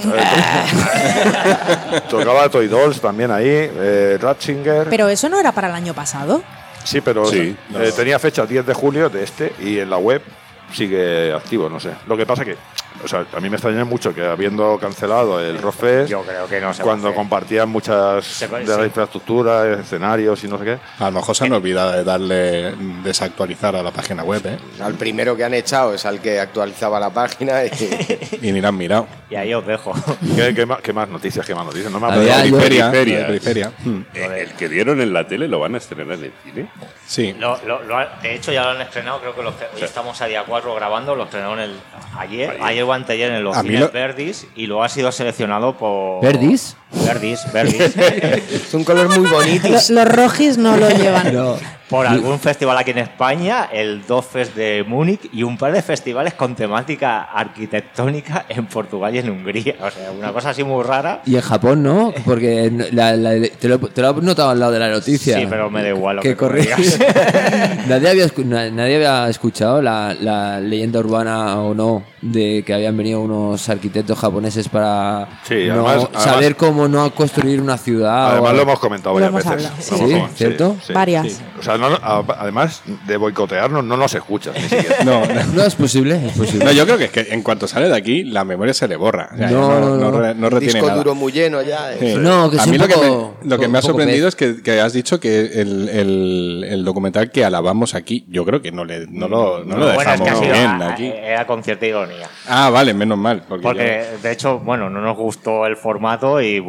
Tocaba Toy Dolls también ahí, Ratzinger. Pero eso no era para el año pasado. Sí, pero sí, tenía fecha 10 de julio de este y en la web sigue activo, no sé. Lo que pasa que, o sea, a mí me extraña mucho que habiendo cancelado el Rockfest, yo creo que no se cuando compartían muchas de la infraestructura, escenarios y no sé qué. A lo mejor se han olvidado de darle desactualizar a la página web, ¿eh? Al primero que han echado es al que actualizaba la página y ni la han mirado. Y ahí os dejo. ¿Qué más noticias? No me Periferia. El que dieron en la tele lo van a estrenar en el cine. Sí. De hecho, ya lo han estrenado. Creo que hoy estamos a día 4 grabando. Lo estrenaron ayer o anteayer en los cines Verdis y lo ha sido seleccionado por. ¿Verdis? Verdis. Es un color muy bonito. Los rojis no lo llevan. No. Por algún festival aquí en España, el Dofest de Múnich y un par de festivales con temática arquitectónica en Portugal y en Hungría. O sea, una cosa así muy rara. Y en Japón, ¿no? Porque te lo he notado al lado de la noticia. Sí, pero me da igual lo que corrías. nadie había escuchado la leyenda urbana o no de que habían venido unos arquitectos japoneses para saber cómo no construir una ciudad. Además lo hemos comentado varias veces. Hablado, sí, ¿cierto? Sí. Varias. Sí. O sea, además de boicotearnos, no nos escuchas ni siquiera. No es posible. No, yo creo que es que en cuanto sale de aquí, la memoria se le borra. O sea, no retiene disco nada. duro muy lleno ya. Sí. No, que a sí, mí lo que me ha sorprendido pez. es que has dicho que el documental que alabamos aquí, yo creo que no lo dejamos bien aquí. Era con cierta ironía. Ah, vale, menos mal. Porque de hecho, no nos gustó el formato y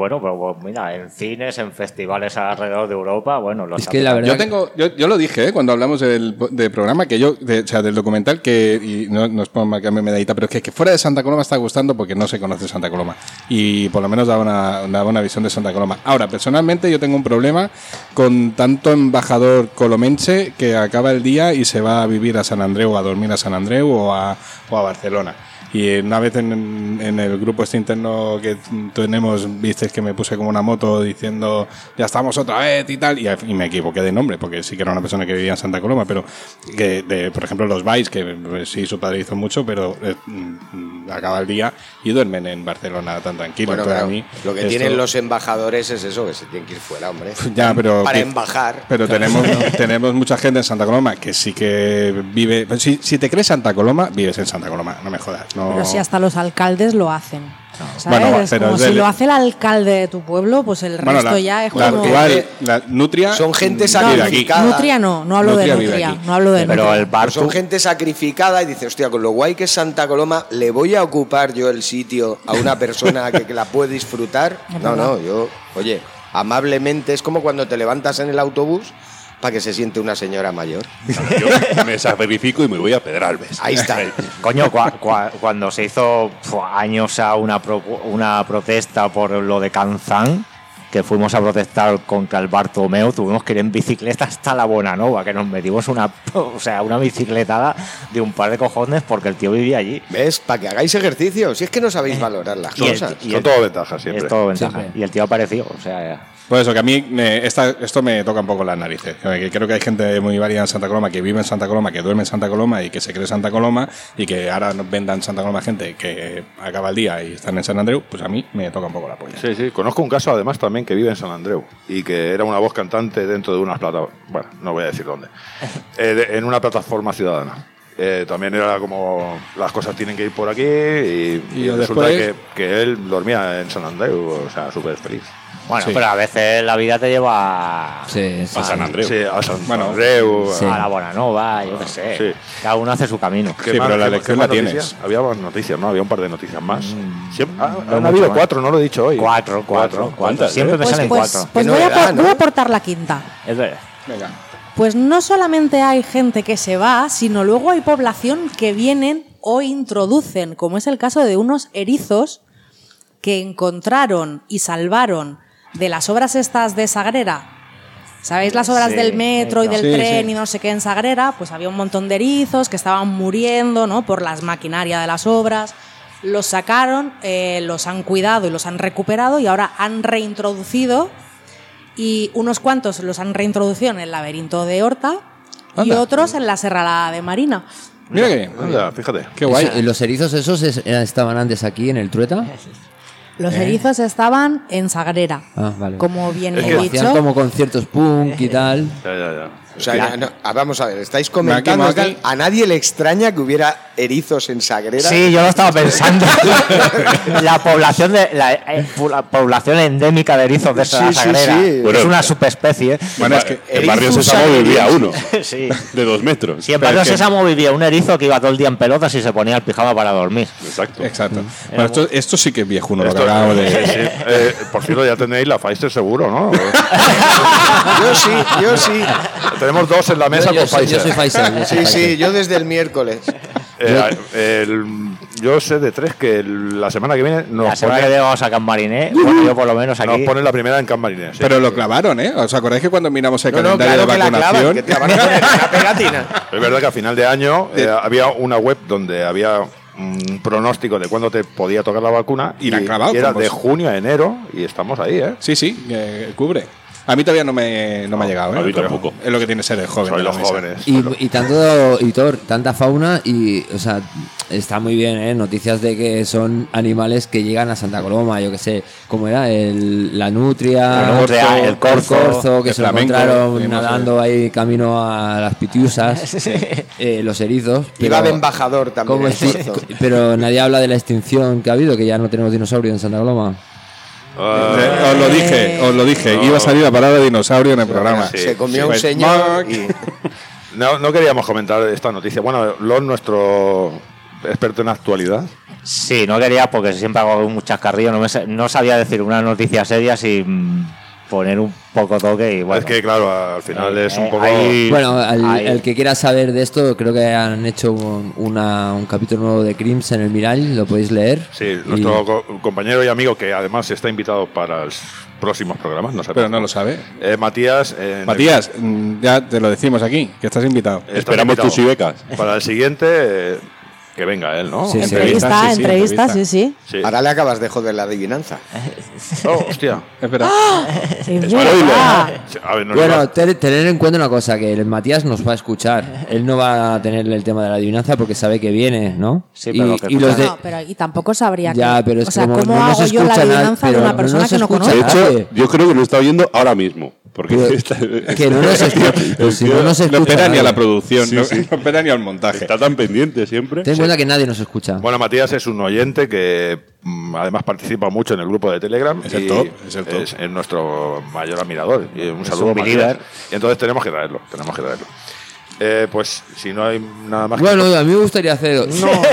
bueno, pues mira, en cines, en festivales alrededor de Europa, bueno, es que la verdad... Yo lo dije, cuando hablamos del programa, que yo, o sea, del documental, que y no es por marcarme medallita, pero es que fuera de Santa Coloma está gustando porque no se conoce Santa Coloma. Y por lo menos da una visión de Santa Coloma. Ahora, personalmente, yo tengo un problema con tanto embajador colomense que acaba el día y se va a vivir a San Andreu, a dormir a San Andreu o a Barcelona. Y una vez en el grupo este interno que tenemos, viste que me puse como una moto diciendo ya estamos otra vez y tal, y me equivoqué de nombre, porque sí que era una persona que vivía en Santa Coloma, pero que por ejemplo los Vais, que pues, sí su padre hizo mucho, pero acaba el día y duermen en Barcelona tan tranquilo. Bueno, claro, a mí, lo que tienen los embajadores es eso, que se tienen que ir fuera, hombre. Ya, pero para embajar. Pero tenemos mucha gente en Santa Coloma que sí que vive. Si te crees Santa Coloma, vives en Santa Coloma, no me jodas. No. Pero si hasta los alcaldes lo hacen. ¿Sabes? Bueno, es como si lo hace el alcalde de tu pueblo, pues el resto ya es como... La Nutria... Son gente sacrificada. Nutria no hablo de Nutria. No hablo de pero Nutria. el bar son gente sacrificada y dice, hostia, con lo guay que es Santa Coloma, ¿le voy a ocupar yo el sitio a una persona que la puede disfrutar? No, yo... Oye, amablemente, es como cuando te levantas en el autobús para que se siente una señora mayor. Yo me sacrifico y me voy a Pedralbes. Ahí está. Coño, cuando se hizo años a una protesta por lo de Canzán, que fuimos a protestar contra el Bartomeu, tuvimos que ir en bicicleta hasta la Bonanova, que nos metimos una bicicletada de un par de cojones porque el tío vivía allí. ¿Ves? Para que hagáis ejercicio. Si es que no sabéis valorar las cosas. Son todo ventajas siempre. Es todo ventaja. Y el tío apareció, o sea... Por eso que a mí esto me toca un poco las narices. Que creo que hay gente muy variada en Santa Coloma, que vive en Santa Coloma, que duerme en Santa Coloma y que se cree Santa Coloma, y que ahora nos vendan Santa Coloma gente que acaba el día y están en San Andreu, pues a mí me toca un poco la polla. Sí, conozco un caso además también que vive en San Andreu y que era una voz cantante dentro de unas plataformas, bueno, no voy a decir dónde, en una plataforma ciudadana. También era como las cosas tienen que ir por aquí y resulta que él dormía en San Andreu, o sea, súper feliz. Bueno, pero a veces la vida te lleva a San Andreu. Sí, a San Andreu, a la Bonanova, yo qué sé. Sí. Cada uno hace su camino. Sí, pero la elección la tienes. Había más noticias, ¿no? Había un par de noticias más. Han habido 4, no lo he dicho hoy. 4. ¿Cuántas? Siempre me salen 4. Pues voy a aportar la quinta. Es verdad. Venga. Pues no solamente hay gente que se va, sino luego hay población que vienen o introducen, como es el caso de unos erizos que encontraron y salvaron de las obras estas de Sagrera. ¿Sabéis las obras del metro y del tren y no sé qué en Sagrera? Pues había un montón de erizos que estaban muriendo, ¿no?, por las maquinarias de las obras. Los sacaron, los han cuidado y los han recuperado y ahora han reintroducido, y unos cuantos los han reintroducido en el laberinto de Horta y otros en la Serralada de Marina. Mira que bien. Anda, fíjate. Qué guay. ¿Los erizos esos estaban antes aquí en el Trueta? Los erizos estaban en Sagrera, vale. Como bien he dicho. Hacían como conciertos punk y tal. Ya. O sea, vamos a ver, estáis comentando que a nadie le extraña que hubiera erizos en Sagrera. Sí, yo lo estaba pensando. la población endémica de erizos de Sagrera. Sí. Bueno, es una subespecie. Bueno, es que en Barrio Sésamo vivía uno. Sí. De 2 metros. Sí, en Barrio Sésamo vivía un erizo que iba todo el día en pelotas y se ponía el pijama para dormir. Exacto. Bueno, esto sí que es viejuno, lo que acabamos de... Por cierto, ya tenéis la Pfizer seguro, ¿no? Yo sí. Tenemos 2 en la mesa con Pfizer. Yo soy Pfizer. Sí, yo desde el miércoles. Yo sé de 3 que la semana que viene la semana que viene vamos a Can Mariné. Bueno, yo por lo menos aquí. Nos ponen la primera en Can Mariné. Sí. Pero lo clavaron, ¿eh? ¿Os acordáis que cuando miramos el calendario de vacunación? Que te van a poner una pegatina. Es verdad que a final de año había una web donde había un pronóstico de cuándo te podía tocar la vacuna y era de junio a enero y estamos ahí, ¿eh? Sí, cubre. A mí todavía no me ha llegado, ¿eh? A mí tampoco. Es lo que tiene ser el joven. Soy los jóvenes. Y tanta fauna y, o sea, está muy bien, ¿eh? Noticias de que son animales que llegan a Santa Coloma, yo que sé, como era la nutria, el corzo, que se lo encontraron nadando ahí camino a las Pitiusas, los erizos. Iba de embajador también. Pero nadie habla de la extinción que ha habido, que ya no tenemos dinosaurios en Santa Coloma. Os lo dije. Iba a salir la palabra dinosaurio en el programa. Sí, se comió un señor y... No queríamos comentar esta noticia. Bueno, nuestro experto en actualidad. Sí, no quería porque siempre hago muchas carrillas, no sabía decir una noticia seria sin poner un poco toque y bueno. Es que claro, al final es un poco... Bueno, el que quiera saber de esto, creo que han hecho un capítulo nuevo de Crims en el Mirall, lo podéis leer. Sí, nuestro compañero y amigo que además está invitado para los próximos programas, no sé. Pero no lo sabe. Matías. Matías, ya te lo decimos aquí, que estás invitado. Esperamos tus y becas. Para el siguiente... que venga él, ¿no? Sí, entrevista, sí. Ahora le acabas de joder la adivinanza. Oh, hostia. Espera. Bueno, tener en cuenta una cosa, que el Matías nos va a escuchar. Él no va a tener el tema de la adivinanza porque sabe que viene, ¿no? Sí, pero y tampoco sabría pero es ¿cómo no hago yo la adivinanza de una persona que no conozco? De hecho, yo creo que lo está oyendo ahora mismo. Porque que no nos escucha. No espera ni a la producción, no espera ni al montaje. Está tan pendiente siempre. Ten en cuenta que nadie nos escucha. Bueno, Matías es un oyente que además participa mucho en el grupo de Telegram. Es el top. Es nuestro mayor admirador. Y un saludo a Matías. Y entonces tenemos que traerlo. Pues si no hay nada más. Bueno, a mí me gustaría hacer.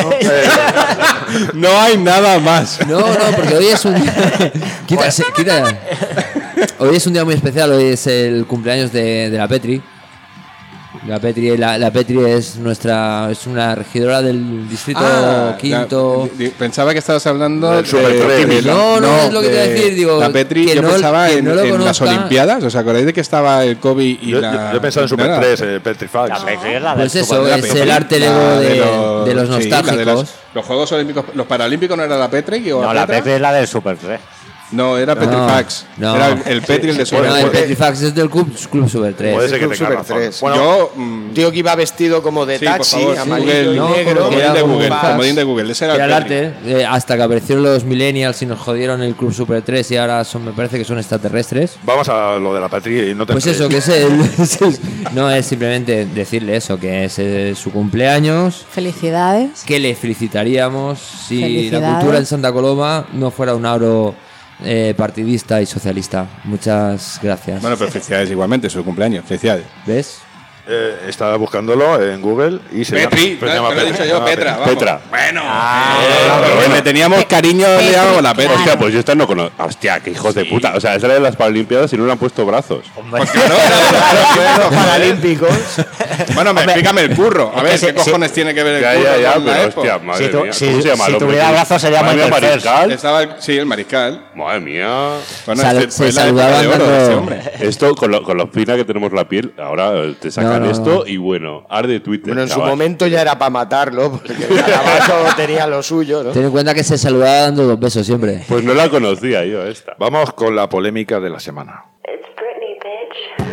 No hay nada más. No, porque hoy es un día. Quita. Hoy es un día muy especial. Hoy es el cumpleaños de la Petri. La Petri es una regidora del distrito quinto. Pensaba que estabas hablando del Super 3. No, es lo que te iba a decir. Digo, la Petri, yo pensaba en las Olimpiadas. ¿Os acordáis de que estaba el Kobe y yo he pensado en Super 3, el Petrifax. Pues eso, es el arte Lego de los nostálgicos. Los Juegos Olímpicos, los Paralímpicos, ¿no era la Petri? No, la Petri es la del Super 3. No, era Petrifax. No. Era el Petri, el de Super 3. El Petrifax es del Club Super 3. Puede ser que Super tenga 3. Bueno, yo digo que iba vestido como de taxi, amarillo y negro. Comodín de Google. Ese era el arte. Hasta que aparecieron los millennials y nos jodieron el Club Super 3 y ahora me parece que son extraterrestres. Vamos a lo de la Petri y no te Pues eso, que es no es simplemente decirle eso, que es su cumpleaños. Felicidades. Que le felicitaríamos si la cultura en Santa Coloma no fuera un aro partidista y socialista. Muchas gracias. Bueno, pero felicidades igualmente, su cumpleaños. Felicidades. ¿Ves? Estaba buscándolo en Google y se Petri, llama lo he dicho yo, Petra. Vamos. Petra. Bueno, le teníamos cariño, le llamamos la Petra. Hostia, pues yo esta no conozco. Hostia, qué hijos de puta. O sea, esta era de las Paralimpiadas y no le han puesto brazos. Pues claro, los Paralímpicos. Bueno, explícame el curro. A ver, ¿qué cojones tiene que ver el curro? Ya, con la pero Expo? hostia, madre mía. Si tuviera brazos sería Mariscal. Sí, el Mariscal. Madre mía. Bueno, se saludaban esto, con lo fina que tenemos la piel, ahora te sacan esto y bueno, arde Twitter. Bueno, en su momento ya era para matarlo, porque Calabazo tenía lo suyo, ¿no? Ten en cuenta que se saludaba dando 2 besos siempre. Pues no la conocía yo esta. Vamos con la polémica de la semana. It's Britney, bitch.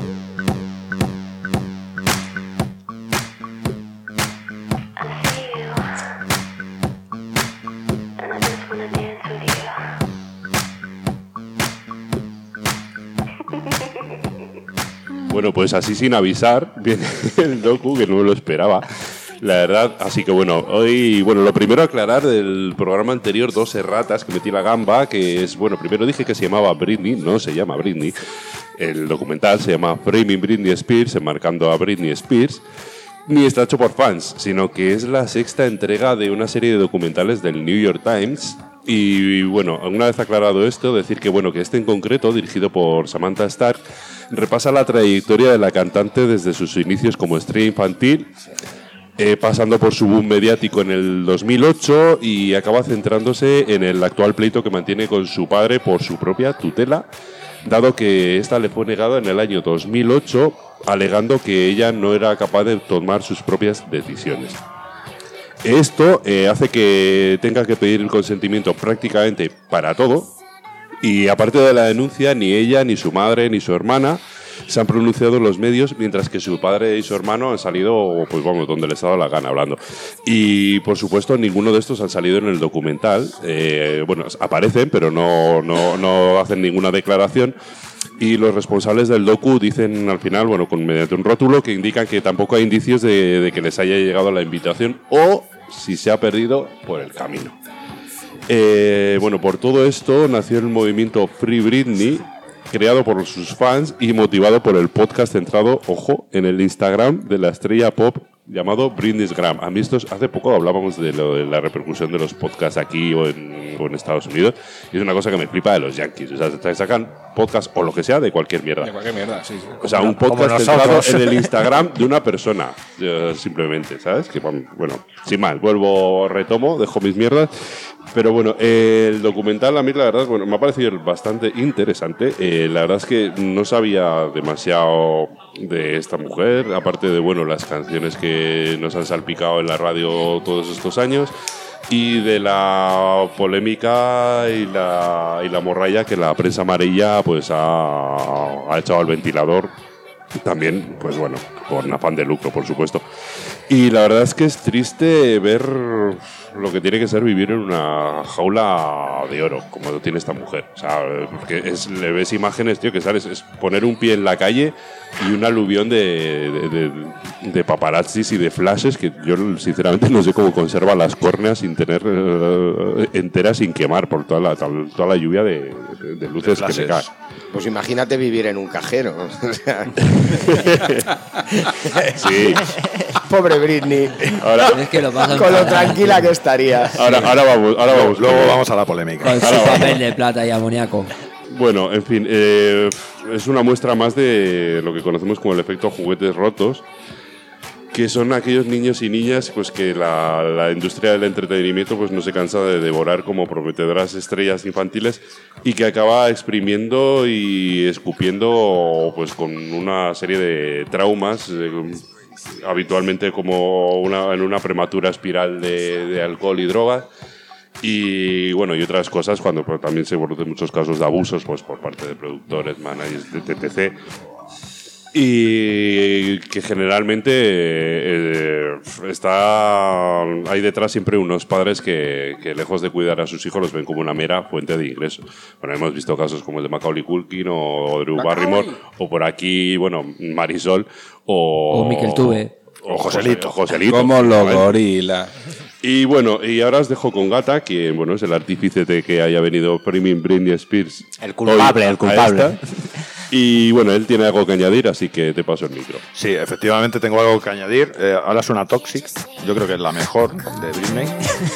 I see you, and I just wanna dance with you. Bueno, pues así sin avisar, viene el docu, que no me lo esperaba. La verdad, así que bueno, hoy, lo primero aclarar del programa anterior, 2 erratas que metí la gamba, que es, primero dije que se llamaba Britney, no se llama Britney. El documental se llama Framing Britney Spears, enmarcando a Britney Spears. Ni está hecho por fans, sino que es la 6ª entrega de una serie de documentales del New York Times. Y bueno, una vez aclarado esto, decir que que este en concreto, dirigido por Samantha Stark, repasa la trayectoria de la cantante desde sus inicios como estrella infantil, pasando por su boom mediático en el 2008 y acaba centrándose en el actual pleito que mantiene con su padre por su propia tutela, dado que esta le fue negada en el año 2008, alegando que ella no era capaz de tomar sus propias decisiones. Esto hace que tenga que pedir el consentimiento prácticamente para todo, y aparte de la denuncia, ni ella, ni su madre, ni su hermana se han pronunciado en los medios, mientras que su padre y su hermano han salido, donde les ha dado la gana hablando. Y, por supuesto, ninguno de estos han salido en el documental. Aparecen, pero no hacen ninguna declaración. Y los responsables del docu dicen al final, mediante un rótulo, que indican que tampoco hay indicios de que les haya llegado la invitación o si se ha perdido por el camino. Por todo esto nació el movimiento Free Britney, creado por sus fans y motivado por el podcast centrado, ojo, en el Instagram de la estrella pop llamado Brindisgram. A mí hace poco hablábamos de la repercusión de los podcasts aquí o en Estados Unidos, y es una cosa que me flipa de los yankees. O sea, te sacan podcast o lo que sea de cualquier mierda. De cualquier mierda, sí. O sea, un podcast centrado en el Instagram de una persona, simplemente, ¿sabes? Que, bueno, sin mal, retomo, dejo mis mierdas. Pero bueno, el documental a mí la verdad me ha parecido bastante interesante. La verdad es que no sabía demasiado de esta mujer, aparte de las canciones que nos han salpicado en la radio todos estos años, y de la polémica y la morralla que la prensa amarilla pues ha echado al ventilador. También, pues bueno, con afán de lucro, por supuesto. Y la verdad es que es triste ver lo que tiene que ser vivir en una jaula de oro, como lo tiene esta mujer. O sea, porque le ves imágenes, tío, que sabes, es poner un pie en la calle y un aluvión de paparazzis y de flashes que yo, sinceramente, no sé cómo conserva las córneas sin tener enteras, sin quemar por toda la lluvia de luces que le caen. Pues imagínate vivir en un cajero. Sí. Pobre Britney. Ahora, Es que lo pasan Con lo fatal, tranquila tío. que estaría. ahora vamos. Luego vamos a la polémica. Con su papel de plata y amoníaco. Bueno, en fin, es una muestra más de lo que conocemos como el efecto juguetes rotos, que son aquellos niños y niñas pues que la industria del entretenimiento pues no se cansa de devorar como prometedoras estrellas infantiles, y que acaba exprimiendo y escupiendo pues con una serie de traumas, habitualmente como en una prematura espiral de alcohol y drogas. Y bueno, y otras cosas cuando pues, también se producen muchos casos de abusos pues por parte de productores, managers, etc. Y que generalmente hay detrás siempre unos padres que lejos de cuidar a sus hijos los ven como una mera fuente de ingresos. Bueno, hemos visto casos como el de Macaulay Culkin o Drew Barrymore, o por aquí, Marisol o Miquel Tuve. O Joselito. Como los gorilas. Y bueno, y ahora os dejo con Gata, que es el artífice de que haya venido Britney Spears. El culpable. Y bueno, él tiene algo que añadir, así que te paso el micro. Sí, efectivamente tengo algo que añadir. Ahora suena Toxic. Yo creo que es la mejor de Britney.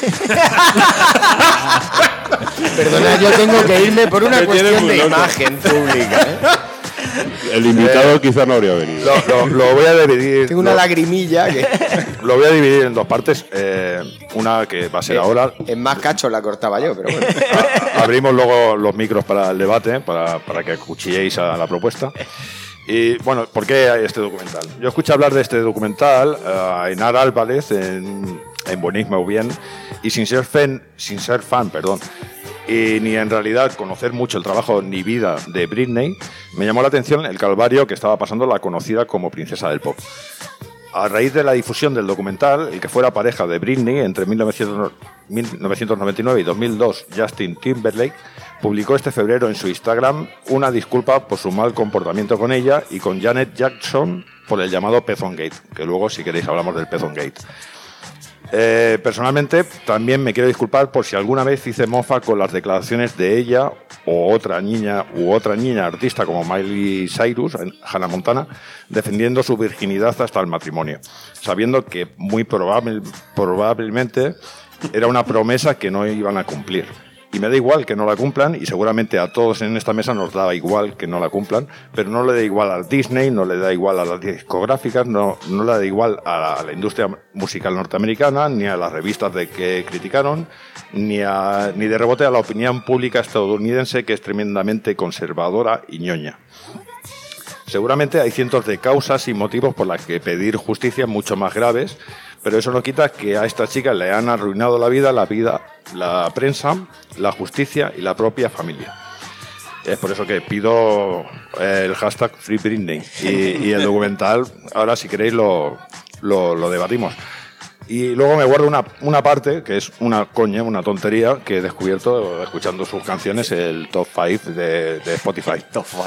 Perdona, yo tengo que irme por una cuestión de imagen pública. El invitado quizá no habría venido. Lo voy a dividir. Tengo una lagrimilla que... Lo voy a dividir en dos partes. Una que va a ser ahora. En más cacho la cortaba yo, pero bueno. Abrimos luego los micros para el debate, para que cuchilléis a la propuesta. Y bueno, ¿por qué hay este documental? Yo escuché hablar de este documental a Enar Álvarez en Buenismo Bien, y sin ser fan, y ni en realidad conocer mucho el trabajo ni vida de Britney, me llamó la atención el calvario que estaba pasando la conocida como princesa del pop. A raíz de la difusión del documental, el que fuera pareja de Britney entre 1999 y 2002, Justin Timberlake, publicó este febrero en su Instagram una disculpa por su mal comportamiento con ella y con Janet Jackson por el llamado Pezongate, que luego, si queréis, hablamos del Pezongate. Personalmente también me quiero disculpar por si alguna vez hice mofa con las declaraciones de ella o otra niña artista como Miley Cyrus, Hannah Montana, defendiendo su virginidad hasta el matrimonio, sabiendo que muy probablemente era una promesa que no iban a cumplir. Y me da igual que no la cumplan, y seguramente a todos en esta mesa nos da igual que no la cumplan, pero no le da igual a Disney, no le da igual a las discográficas, no le da igual a la industria musical norteamericana, ni a las revistas de que criticaron, ni de rebote a la opinión pública estadounidense, que es tremendamente conservadora y ñoña. Seguramente hay cientos de causas y motivos por las que pedir justicia mucho más graves, pero eso no quita que a esta chica le han arruinado la vida, la prensa, la justicia y la propia familia. Es por eso que pido el hashtag Free Britney y el documental, ahora si queréis lo debatimos. Y luego me guardo una parte, que es una tontería, que he descubierto escuchando sus canciones, el Top 5 de Spotify. Top 5.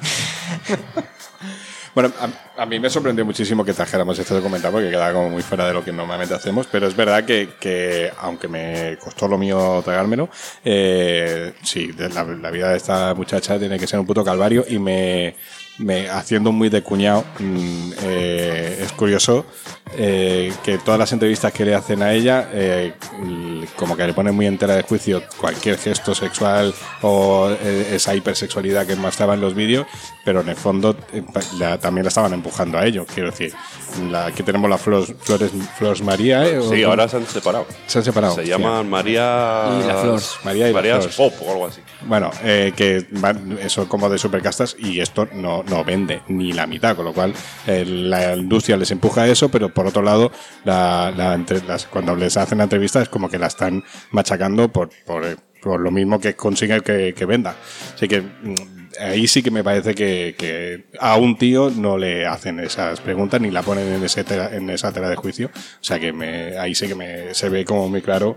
Bueno, a mí me sorprendió muchísimo que trajéramos este documental porque quedaba como muy fuera de lo que normalmente hacemos, pero es verdad que aunque me costó lo mío tragármelo, sí, la vida de esta muchacha tiene que ser un puto calvario, y me haciendo muy de cuñado, es curioso que todas las entrevistas que le hacen a ella, como que le ponen muy entera de juicio cualquier gesto sexual o esa hipersexualidad que mostraba en los vídeos, pero en el fondo también la estaban empujando a ello. Quiero decir, aquí tenemos la Flors María. Sí, ahora se han separado. Se han separado. Se llaman María y la Flors. María y María la Flors. Pop o algo así. Bueno, que van eso como de supercastas y esto no vende ni la mitad, con lo cual la industria les empuja a eso, pero por otro lado, cuando les hacen la entrevista es como que la están machacando por lo mismo que consigue que venda. Así que ahí sí que me parece que a un tío no le hacen esas preguntas ni la ponen en esa tela de juicio. O sea que ahí sí que se ve como muy claro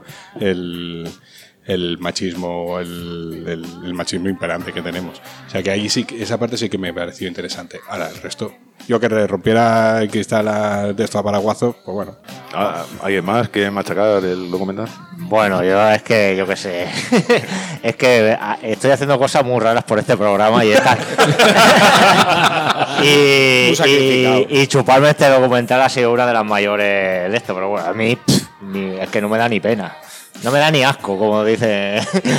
el machismo, el machismo imperante que tenemos. O sea que ahí sí, esa parte sí que me pareció interesante. Ahora, el resto, yo que le rompiera el cristal de esto a paraguazo, pues bueno. ¿Alguien más que machacar el documental? Bueno, yo qué sé. Es que estoy haciendo cosas muy raras por este programa y y chuparme este documental ha sido una de las mayores de esto, pero bueno, a mí es que no me da ni pena. No me da ni asco, como dice.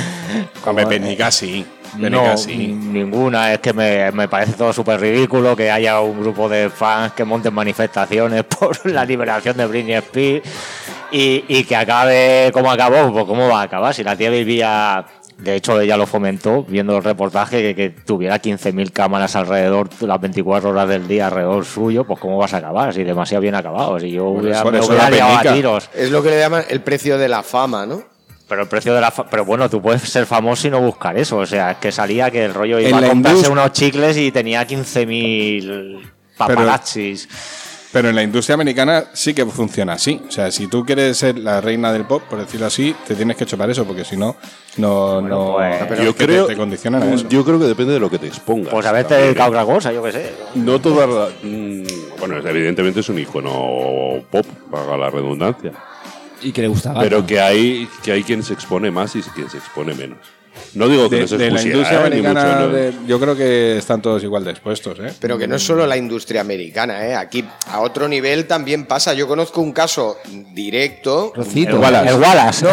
Ni casi. No, ninguna. Es que me parece todo súper ridículo que haya un grupo de fans que monten manifestaciones por la liberación de Britney Spears y que acabe como acabó. Pues ¿cómo va a acabar? Si la tía vivía... De hecho, ella lo fomentó viendo el reportaje que tuviera 15.000 cámaras alrededor las 24 horas del día alrededor suyo, pues ¿cómo vas a acabar? Si demasiado bien acabado. Si yo me hubiera liado a tiros. Es lo que le llaman el precio de la fama, ¿no? Pero el precio de la pero bueno, tú puedes ser famoso y no buscar eso. O sea, es que salía que el rollo iba a comprarse unos chicles y tenía 15.000 paparazzis. Pero en la industria americana sí que funciona así. O sea, si tú quieres ser la reina del pop, por decirlo así, te tienes que chupar eso, porque si no, pues, yo creo, te condicionan a eso. Yo creo que depende de lo que te expongas. Pues haberte dedicado a otra cosa, yo qué sé. No toda bueno, evidentemente es un icono pop, para la redundancia. Y que le gustaba. Pero que hay quien se expone más y quien se expone menos. No digo que no se expusiera, de la industria americana, yo creo que están todos igual de expuestos, ¿eh? Pero que no es solo la industria americana, ¿eh? Aquí a otro nivel también pasa. Yo conozco un caso directo. Rocito. El Wallace.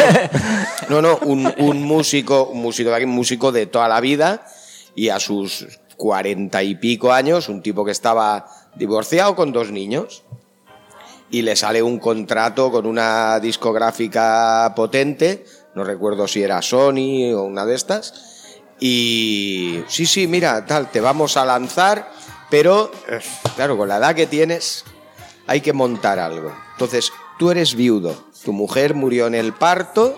No, un músico de aquí, un músico de toda la vida, y a sus 40 y pico años, un tipo que estaba divorciado con 2 niños, y le sale un contrato con una discográfica potente. No recuerdo si era Sony o una de estas. Y sí, mira, te vamos a lanzar, pero claro, con la edad que tienes hay que montar algo. Entonces, tú eres viudo, tu mujer murió en el parto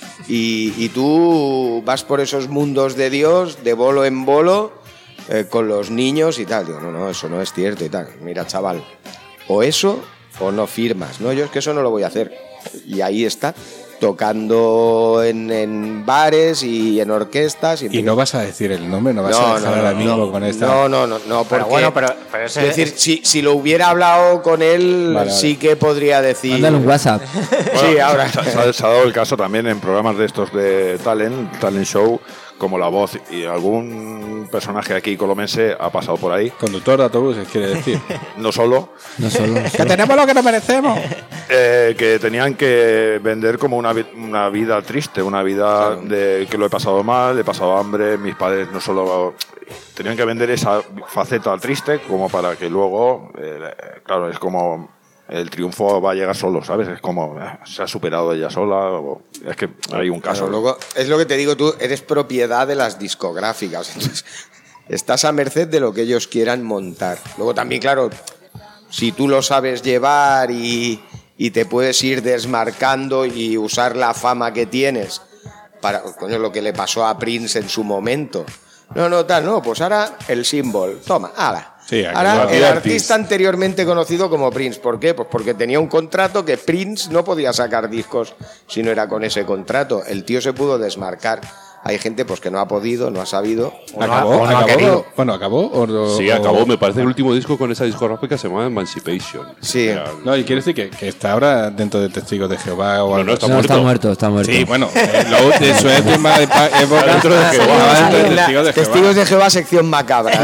y tú vas por esos mundos de Dios, de bolo en bolo, con los niños y tal. Digo, no, eso no es cierto y tal. Mira, chaval, o eso o no firmas. No, yo es que eso no lo voy a hacer. Y ahí está, tocando en bares y en orquestas. Y no vas a decir el nombre, no vas a dejar al amigo con esta. No, porque, pero es decir, si lo hubiera hablado con él, vale. Sí que podría decir. Mándale un WhatsApp. Bueno, sí, ahora. Se ha dado el caso también en programas de estos de talent show, como La Voz, y algún personaje aquí colomense ha pasado por ahí. Conductor de autobuses, quiere decir. No solo. Que tenemos lo que nos merecemos. Que tenían que vender como una vida triste, una vida de que lo he pasado mal, he pasado hambre, mis padres no solo... Tenían que vender esa faceta triste como para que luego, claro, es como... El triunfo va a llegar solo, ¿sabes? Es como se ha superado ella sola. Es que hay un caso. Claro, luego, es lo que te digo, tú eres propiedad de las discográficas. Entonces, estás a merced de lo que ellos quieran montar. Luego también, claro, si tú lo sabes llevar y te puedes ir desmarcando y usar la fama que tienes para, coño, lo que le pasó a Prince en su momento. No, pues ahora el símbolo. Toma, ala. Sí, ahora, el artista anteriormente conocido como Prince. ¿Por qué? Pues porque tenía un contrato que Prince no podía sacar discos si no era con ese contrato. El tío se pudo desmarcar. hay gente pues que no ha podido, no ha sabido. ¿Acabó? Bueno, ¿acabó? Sí, acabó. Me parece que el último disco con esa discográfica se llama Emancipation. Sí. No, y quiere decir que está ahora dentro de Testigos de Jehová o algo. Está muerto. Sí, bueno, de su última época dentro de Jehová. Testigos de Jehová, sección macabra.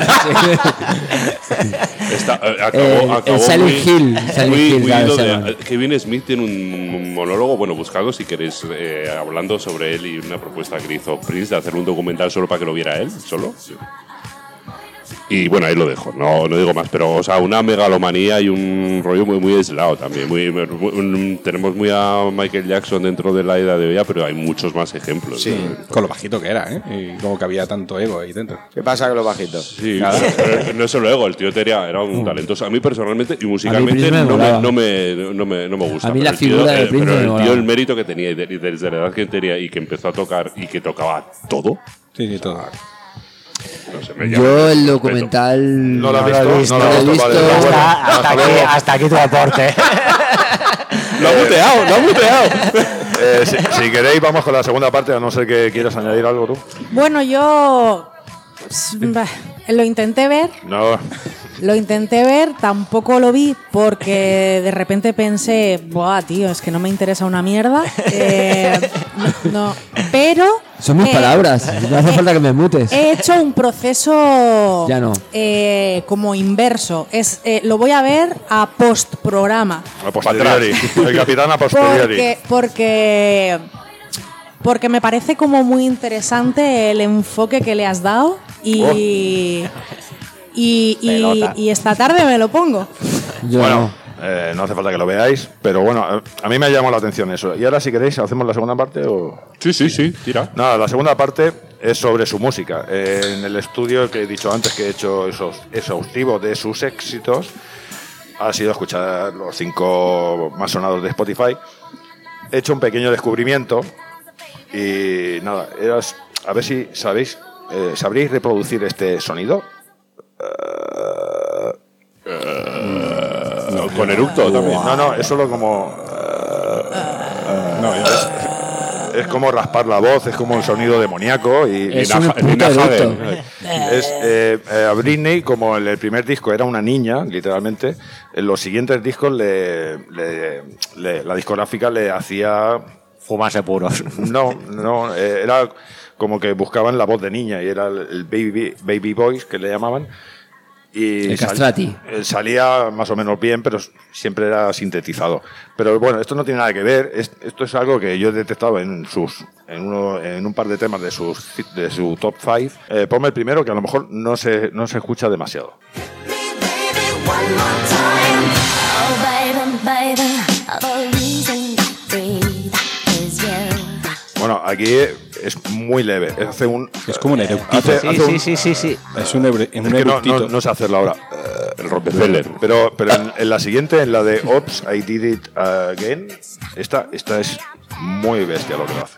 El Silent Hill. Kevin Smith tiene un monólogo, bueno, buscadlo si queréis, hablando sobre él y una propuesta que hizo Prince de hacer un documental solo para que lo viera él, solo. Sí. Y bueno, ahí lo dejo, no digo más, pero o sea, una megalomanía y un rollo muy aislado también. Tenemos muy a Michael Jackson dentro de la edad de hoy, pero hay muchos más ejemplos. Sí, con lo bajito que era, ¿eh? Y como que había tanto ego ahí dentro. ¿Qué pasa con lo bajito? Sí, pero no es solo ego, el tío era un talentoso. A mí personalmente y musicalmente no me gusta. A mí la figura del Prince pero el tío, el mérito que tenía y desde la edad que tenía y que empezó a tocar y que tocaba todo. Sí, todo. No sé, yo el documental no lo he visto. Hasta aquí tu aporte. Lo ha muteado. Si queréis, vamos con la segunda parte, a no ser que quieras añadir algo tú. Bueno, yo lo intenté ver. No. Lo intenté ver, tampoco lo vi porque de repente pensé, buah, tío, es que no me interesa una mierda. No, pero... Son mis palabras, no hace falta que me mutes. He hecho un proceso ya no. Como inverso. Lo voy a ver a post-programa. A posteriori. El capitán a posteriori. Porque me parece como muy interesante el enfoque que le has dado y esta tarde me lo pongo. No hace falta que lo veáis, pero bueno, a mí me ha llamado la atención eso. Y ahora, si queréis, ¿hacemos la segunda parte? O... Sí, tira. Nada, la segunda parte es sobre su música. En el estudio que he dicho antes, que he hecho exhaustivo de sus éxitos, ha sido escuchar los 5 más sonados de Spotify. He hecho un pequeño descubrimiento y nada, a ver si sabréis reproducir este sonido. Con eructo también. No, es solo como... es como raspar la voz, es como un sonido demoníaco y a Britney, como en el primer disco era una niña, literalmente, en los siguientes discos la discográfica le hacía fumarse puros. No, era como que buscaban la voz de niña y era el baby voice que le llamaban. Y el castrati. Salía más o menos bien, pero siempre era sintetizado. Pero bueno, esto no tiene nada que ver. Esto es algo que yo he detectado en un par de temas de su top 5. Ponme el primero, que a lo mejor no se escucha demasiado. Bueno, aquí es muy leve. Es como un eructito. Sí. Es un eructito. No sé hacerlo ahora. El Rockefeller. Pero en la siguiente, en la de Oops, I Did It Again, esta es muy bestia lo que lo hace.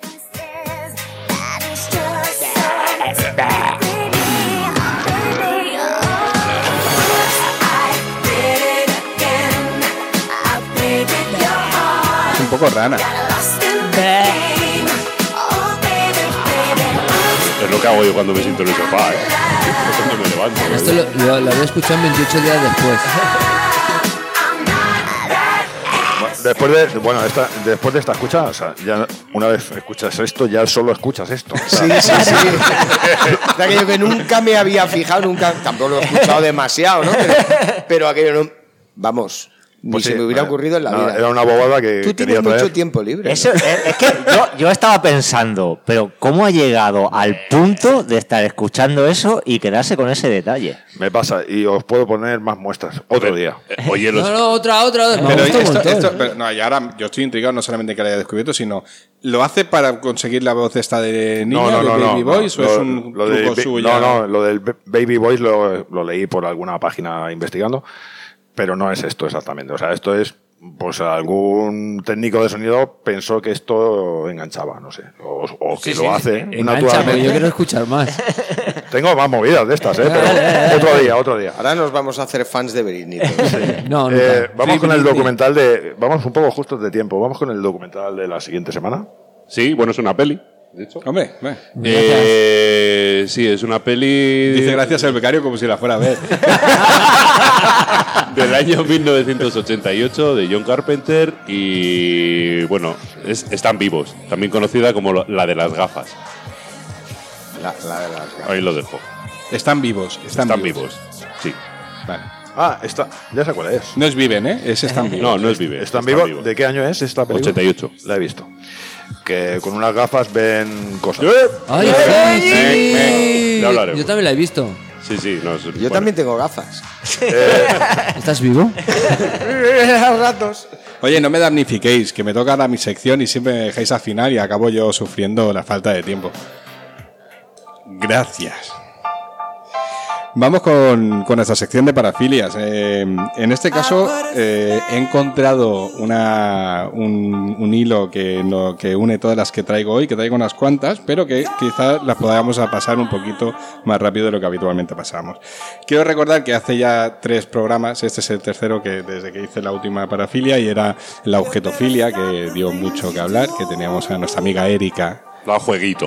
Es un poco rana. Es lo que hago yo cuando me siento en el sofá, cuando me levanto. Esto lo había escuchado 28 días después. Después de esta escucha, o sea, ya una vez escuchas esto, ya solo escuchas esto. Sí. Es aquello que nunca me había fijado, tampoco lo he escuchado demasiado, ¿no? Pero aquello no... Vamos... Ni se me hubiera ocurrido en la vida. Era una bobada que tú tienes mucho tiempo libre. Eso, ¿no? Es que yo estaba pensando, pero ¿cómo ha llegado al punto de estar escuchando eso y quedarse con ese detalle? Me pasa, y os puedo poner más muestras otro día. Oye, otra. Pero y ahora yo estoy intrigado, no solamente que lo haya descubierto, sino ¿lo hace para conseguir la voz esta de niña, de Baby Voice, o es un truco suyo? No, lo del Baby Voice lo leí por alguna página investigando. Pero no es esto exactamente. O sea, esto es, pues algún técnico de sonido pensó que esto enganchaba, no sé. O que lo hace naturalmente. Yo quiero escuchar más. Tengo más movidas de estas, pero otro día. Ahora nos vamos a hacer fans de Britney. No, vamos con el documental vamos un poco justos de tiempo. Vamos con el documental de la siguiente semana. Sí, bueno, es una peli. de hecho. Hombre, sí, es una peli... Dice gracias al becario como si la fuera a ver. Del año 1988 de John Carpenter y, bueno, Están vivos, también conocida como la de las gafas. La de las gafas. Ahí lo dejo. Están vivos. Están vivos, sí. Vale. Ya sé cuál es. No es Viven, ¿eh? Es Están vivos. No es Viven. ¿Están vivos? ¿De qué año es esta película? 88. La he visto. Que con unas gafas ven cosas. ¡Ay, sí! Ya hablaremos. Yo también la he visto. Sí. No, Yo también tengo gafas. ¿Estás vivo? Los gatos. Oye, no me damnifiquéis, que me toca ahora mi sección y siempre me dejáis al final y acabo yo sufriendo la falta de tiempo. Gracias. Vamos con nuestra sección de parafilias. En este caso he encontrado un hilo que une todas las que traigo hoy, que traigo unas cuantas, pero que quizás las podamos pasar un poquito más rápido de lo que habitualmente pasamos. Quiero recordar que hace ya 3 programas, este es el tercero que desde que hice la última parafilia, y era la objetofilia, que dio mucho que hablar, que teníamos a nuestra amiga Erika. Da jueguito.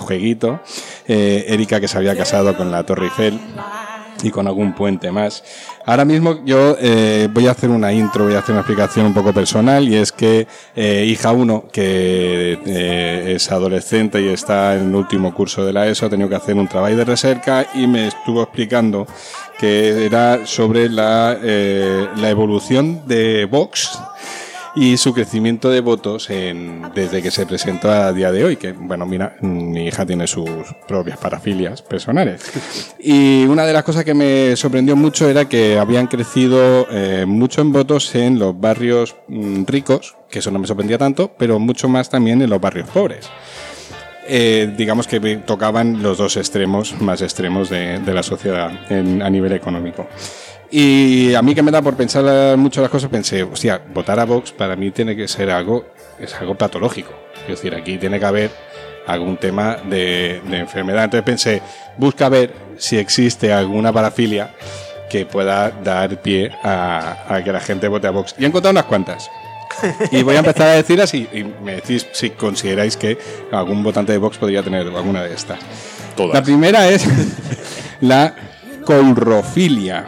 Erika, que se había casado con la Torre Eiffel y con algún puente más. Ahora mismo yo voy a hacer una intro, voy a hacer una explicación un poco personal, y es que hija 1, que es adolescente y está en el último curso de la ESO, ha tenido que hacer un trabajo de recerca y me estuvo explicando que era sobre la evolución de Vox y su crecimiento de votos desde que se presentó a día de hoy, que, bueno, mira, mi hija tiene sus propias parafilias personales. Y una de las cosas que me sorprendió mucho era que habían crecido mucho en votos en los barrios ricos, que eso no me sorprendía tanto, pero mucho más también en los barrios pobres. Digamos que tocaban los dos extremos, más extremos de la sociedad a nivel económico. Y a mí, que me da por pensar mucho las cosas, pensé, hostia, votar a Vox para mí tiene que ser algo patológico. Es decir, aquí tiene que haber algún tema de enfermedad. Entonces pensé, busca ver si existe alguna parafilia que pueda dar pie a que la gente vote a Vox. Y he encontrado unas cuantas. Y voy a empezar a decirlas y me decís si consideráis que algún votante de Vox podría tener alguna de estas. Todas. La primera es la coulrofilia.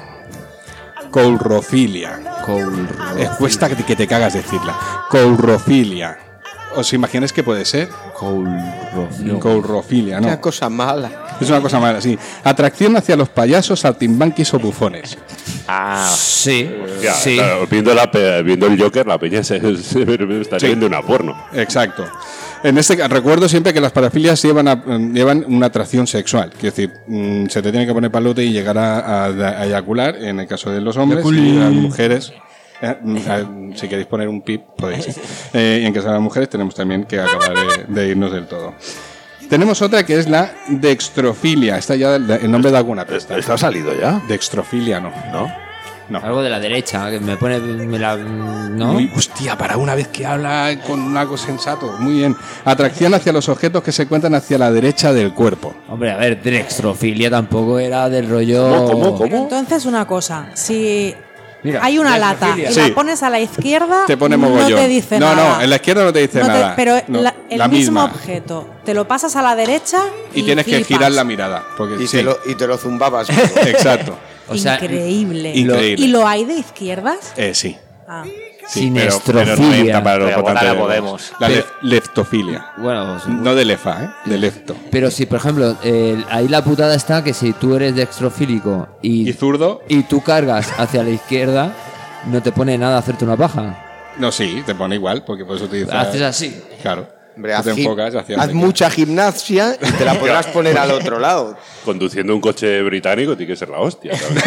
Cuesta que te cagas decirla. Coulrofilia. ¿Os imagináis qué puede ser? Coulrofilia, ¿no? Una cosa mala. Es una cosa mala, sí. Atracción hacia los payasos, saltimbanquis o bufones. Sí. Ya, sí. Claro, viendo el Joker, la peña se estaría viendo una porno. Exacto. En este recuerdo siempre que las parafilias llevan una atracción sexual. Quiero decir, se te tiene que poner palote y llegar a eyacular, en el caso de los hombres, y las mujeres. Si queréis poner un pip, podéis. Y en caso de las mujeres tenemos también que acabar de irnos del todo. Tenemos otra que es la dextrofilia. Esta ya el nombre da alguna pista. ¿Está salido ya? Dextrofilia no. No. Algo de la derecha, que me pone... ¿no? Muy, hostia, para una vez que habla con algo sensato. Muy bien. Atracción hacia los objetos que se encuentran hacia la derecha del cuerpo. Hombre, a ver, dextrofilia tampoco era del rollo... ¿Cómo? Pero entonces una cosa, si... Mira, hay una lata y la pones a la izquierda, te pone mogollón. No te dice nada. No, en la izquierda no te dice nada. Pero no, el la mismo misma objeto, te lo pasas a la derecha y tienes flipas. que girar la mirada. Porque, Y te lo zumbabas. Exacto. O sea, increíble. Increíble. ¿Y lo hay de izquierdas? Sí. Ah. Sí, Sinestrofilia. pero no entra para los votantes de Vox. Podemos. La leftofilia. Bueno, no de lefa, de lefto. Pero si, por ejemplo, ahí la putada está que si tú eres dextrofílico y zurdo y tú cargas hacia la izquierda, no te pone nada hacerte una paja. No, sí, te pone igual, porque por eso te dice. Haces así. Claro. Hombre, te enfocas hacia haz mucha gimnasia y te la podrás poner al otro lado. Conduciendo un coche británico tiene que ser la hostia, ¿sabes?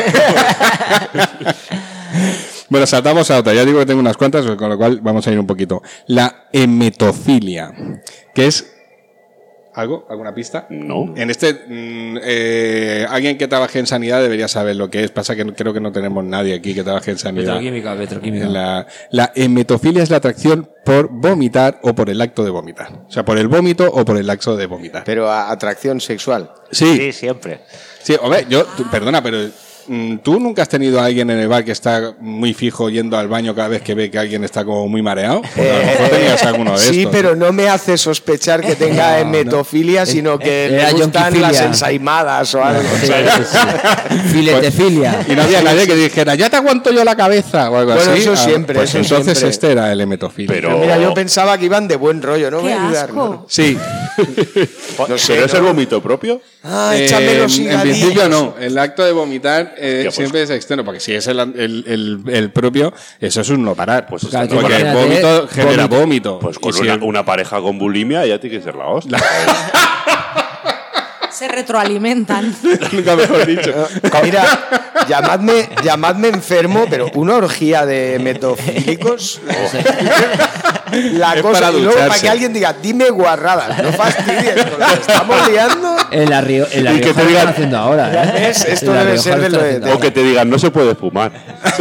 Bueno, saltamos a otra. Ya digo que tengo unas cuantas, con lo cual vamos a ir un poquito. La emetofilia, que es... ¿Alguna pista? No. En alguien que trabaje en sanidad debería saber lo que es. Pasa que creo que no tenemos nadie aquí que trabaje en sanidad. Petroquímica. La emetofilia es la atracción por vomitar o por el acto de vomitar. O sea, por el vómito o por el acto de vomitar. Pero atracción sexual. Sí. Sí, siempre. Sí, hombre, perdona, pero ¿Tú nunca has tenido a alguien en el bar que está muy fijo yendo al baño cada vez que ve que alguien está como muy mareado? Pues a lo mejor tenías alguno de sí, estos. pero no me hace sospechar que tenga metofilia, sino que le gustan las ensaimadas o algo. Filetefilia. Y no había nadie que dijera, ya te aguanto yo la cabeza o algo Bueno, así. eso siempre, Pues eso entonces siempre. este era el emetofilia. Pero Mira, yo pensaba que iban de buen rollo, no ¡Qué voy a ayudar. asco! ¿no? Sí. No sé, ¿Pero es ¿no? el vómito propio? Ah, échame los en higadillos. principio no. El acto de vomitar pues. siempre es externo, porque si es el propio, eso es un no parar. Pues Porque está el imagínate, vómito genera vómito. Pues Y con si una pareja con bulimia ya tiene que ser la hostia. Se retroalimentan. Nunca mejor dicho. Mira, llamadme enfermo, pero una orgía de metofílicos. La Es cosa, para y luego para ducharse. que alguien diga, dime guarradas, no fastidies, con la que estamos liando. En la Rioja que te lo digan- están haciendo ahora. ¿Ves? Esto En La debe Rioja ser lo de lo están de- haciendo O que te digan, no se puede fumar.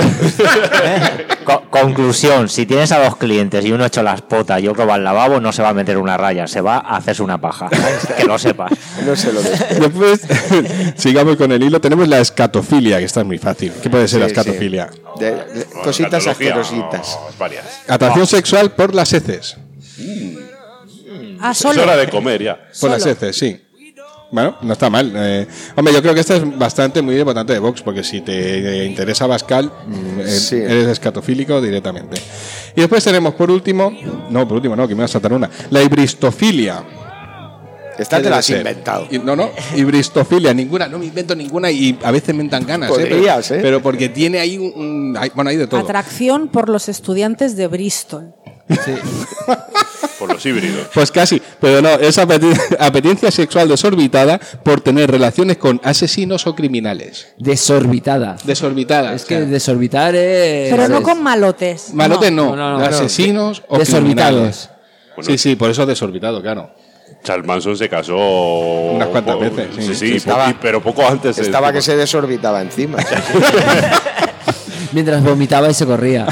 Conclusión, si tienes a 2 clientes y uno ha hecho las potas y otro va al lavabo, no se va a meter una raya, se va a hacerse una paja. Que lo sepas. No se lo des. Después, sigamos con el hilo. Tenemos la escatofilia, que esta es muy fácil. ¿Qué puede ser la Sí, escatofilia? sí. Cositas Catología, asquerositas. no, varias. Atracción sexual por las heces. Ah, Es solo. hora de comer ya. Por las heces, sí. Bueno, no está mal. Hombre, yo creo que esta es bastante muy importante de Vox, porque si te interesa Bascal, Sí. eres escatofílico directamente. Y después tenemos por último, que me voy a saltar una, la hibristofilia. Esta ¿Qué te la debe has ser? inventado. No, hibristofilia, ninguna, no me invento ninguna y a veces me dan ganas. Podrías, pero porque tiene ahí hay de todo. Atracción por los estudiantes de Bristol. Por los híbridos. Pues casi, pero no, es apetencia sexual desorbitada por tener relaciones con asesinos o criminales. Desorbitada. Desorbitada. Es que desorbitar es. Pero no con malotes. Malotes no, No. asesinos o Desorbitados. criminales. Sí, por eso desorbitado, claro. Charles Manson se casó Unas cuantas veces, sí. Sí, Estaba- pero poco antes. Estaba que se desorbitaba encima. Mientras vomitaba y se corría.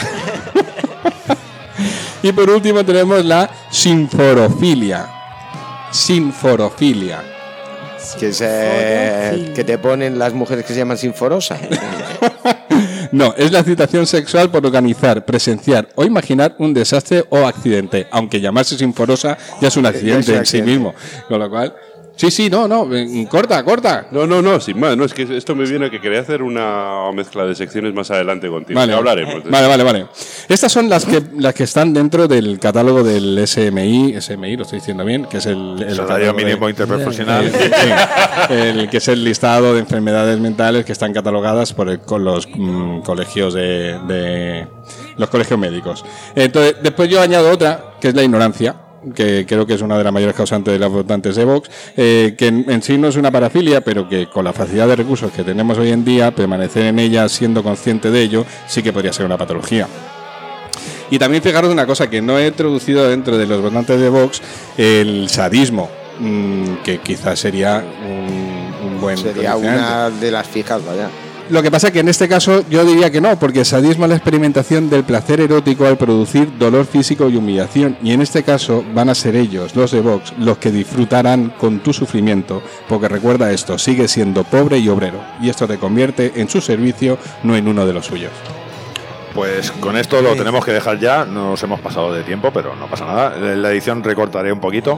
Y por último tenemos la sinforofilia. Sinforofilia. Que te ponen las mujeres que se llaman sinforosa. No, es la excitación sexual por organizar, presenciar o imaginar un desastre o accidente. Aunque llamarse sinforosa ya es un accidente Ya en es sí accidente. mismo. Con lo cual, corta. No, sin más. No, es que esto me viene que quería hacer una mezcla de secciones más adelante contigo. Vale, Ya hablaremos. Vale. Estas son las que están dentro del catálogo del SMI, lo estoy diciendo bien, que es el Salario catálogo mínimo interprofesional. el que es el listado de enfermedades mentales que están catalogadas con los colegios de los colegios médicos. Entonces, después yo añado otra, que es la ignorancia, que creo que es una de las mayores causantes de los votantes de Vox, que en sí no es una parafilia, pero que con la facilidad de recursos que tenemos hoy en día, permanecer en ella siendo consciente de ello, sí que podría ser una patología. Y también fijaros una cosa, que no he introducido dentro de los votantes de Vox, el sadismo, que quizás sería un buen... Sería condicionante. una de las fijas, vaya. Lo que pasa es que en este caso yo diría que no, porque el sadismo es la experimentación del placer erótico al producir dolor físico y humillación, y en este caso van a ser ellos, los de Vox, los que disfrutarán con tu sufrimiento, porque recuerda esto, sigue siendo pobre y obrero, y esto te convierte en su servicio, no en uno de los suyos. Pues con esto lo tenemos que dejar ya. Nos hemos pasado de tiempo, pero no pasa nada. En la edición recortaré un poquito.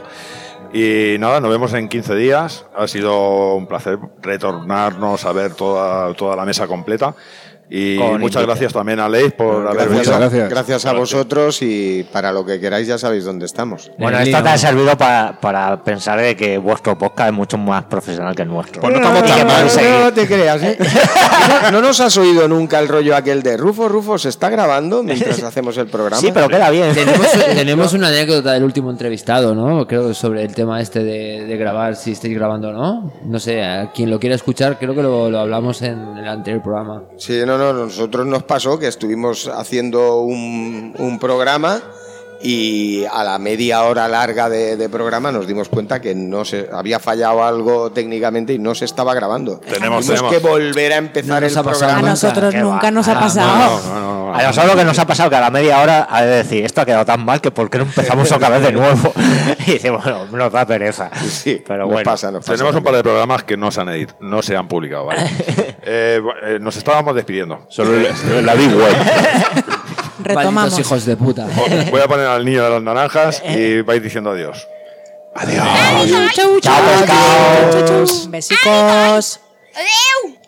Y nada, nos vemos en 15 días. Ha sido un placer retornarnos a ver toda la mesa completa. Y Con muchas invite. gracias también a Leif por haber Gracias, venido. gracias a vosotros, y para lo que queráis ya sabéis dónde estamos. Bueno, esto te ha servido para pensar de que vuestro podcast es mucho más profesional que el nuestro. Pues no estamos Y que tan mal. podéis seguir. No te creas, ¿eh? ¿No nos has oído nunca el rollo aquel de Rufo, se está grabando mientras hacemos el programa? Sí, pero queda bien. Tenemos una anécdota del último entrevistado, ¿no? Creo sobre el tema este de grabar, si estáis grabando o no. No sé, a quien lo quiera escuchar, creo que lo hablamos en el anterior programa. Sí, no, nosotros nos pasó que estuvimos haciendo un programa y a la media hora larga de programa nos dimos cuenta que no se había fallado algo técnicamente y no se estaba grabando. Tenemos. que volver a empezar No nos el ha pasado programa. A nosotros Qué nunca va. nos ha pasado. No, A nosotros lo que nos ha pasado que a la media hora ha de decir, esto ha quedado tan mal que ¿por qué no empezamos otra vez de nuevo? Y dice, bueno, nos da pereza. Sí, pero nos bueno. pasa. Tenemos un par de programas que no se han publicado, ¿vale? Nos estábamos despidiendo. Solo en la Big Web. Retomamos. Malditos hijos de puta. Voy a poner al niño de las naranjas y vais diciendo adiós. Chau, chau, chau. Besicos. Adeu!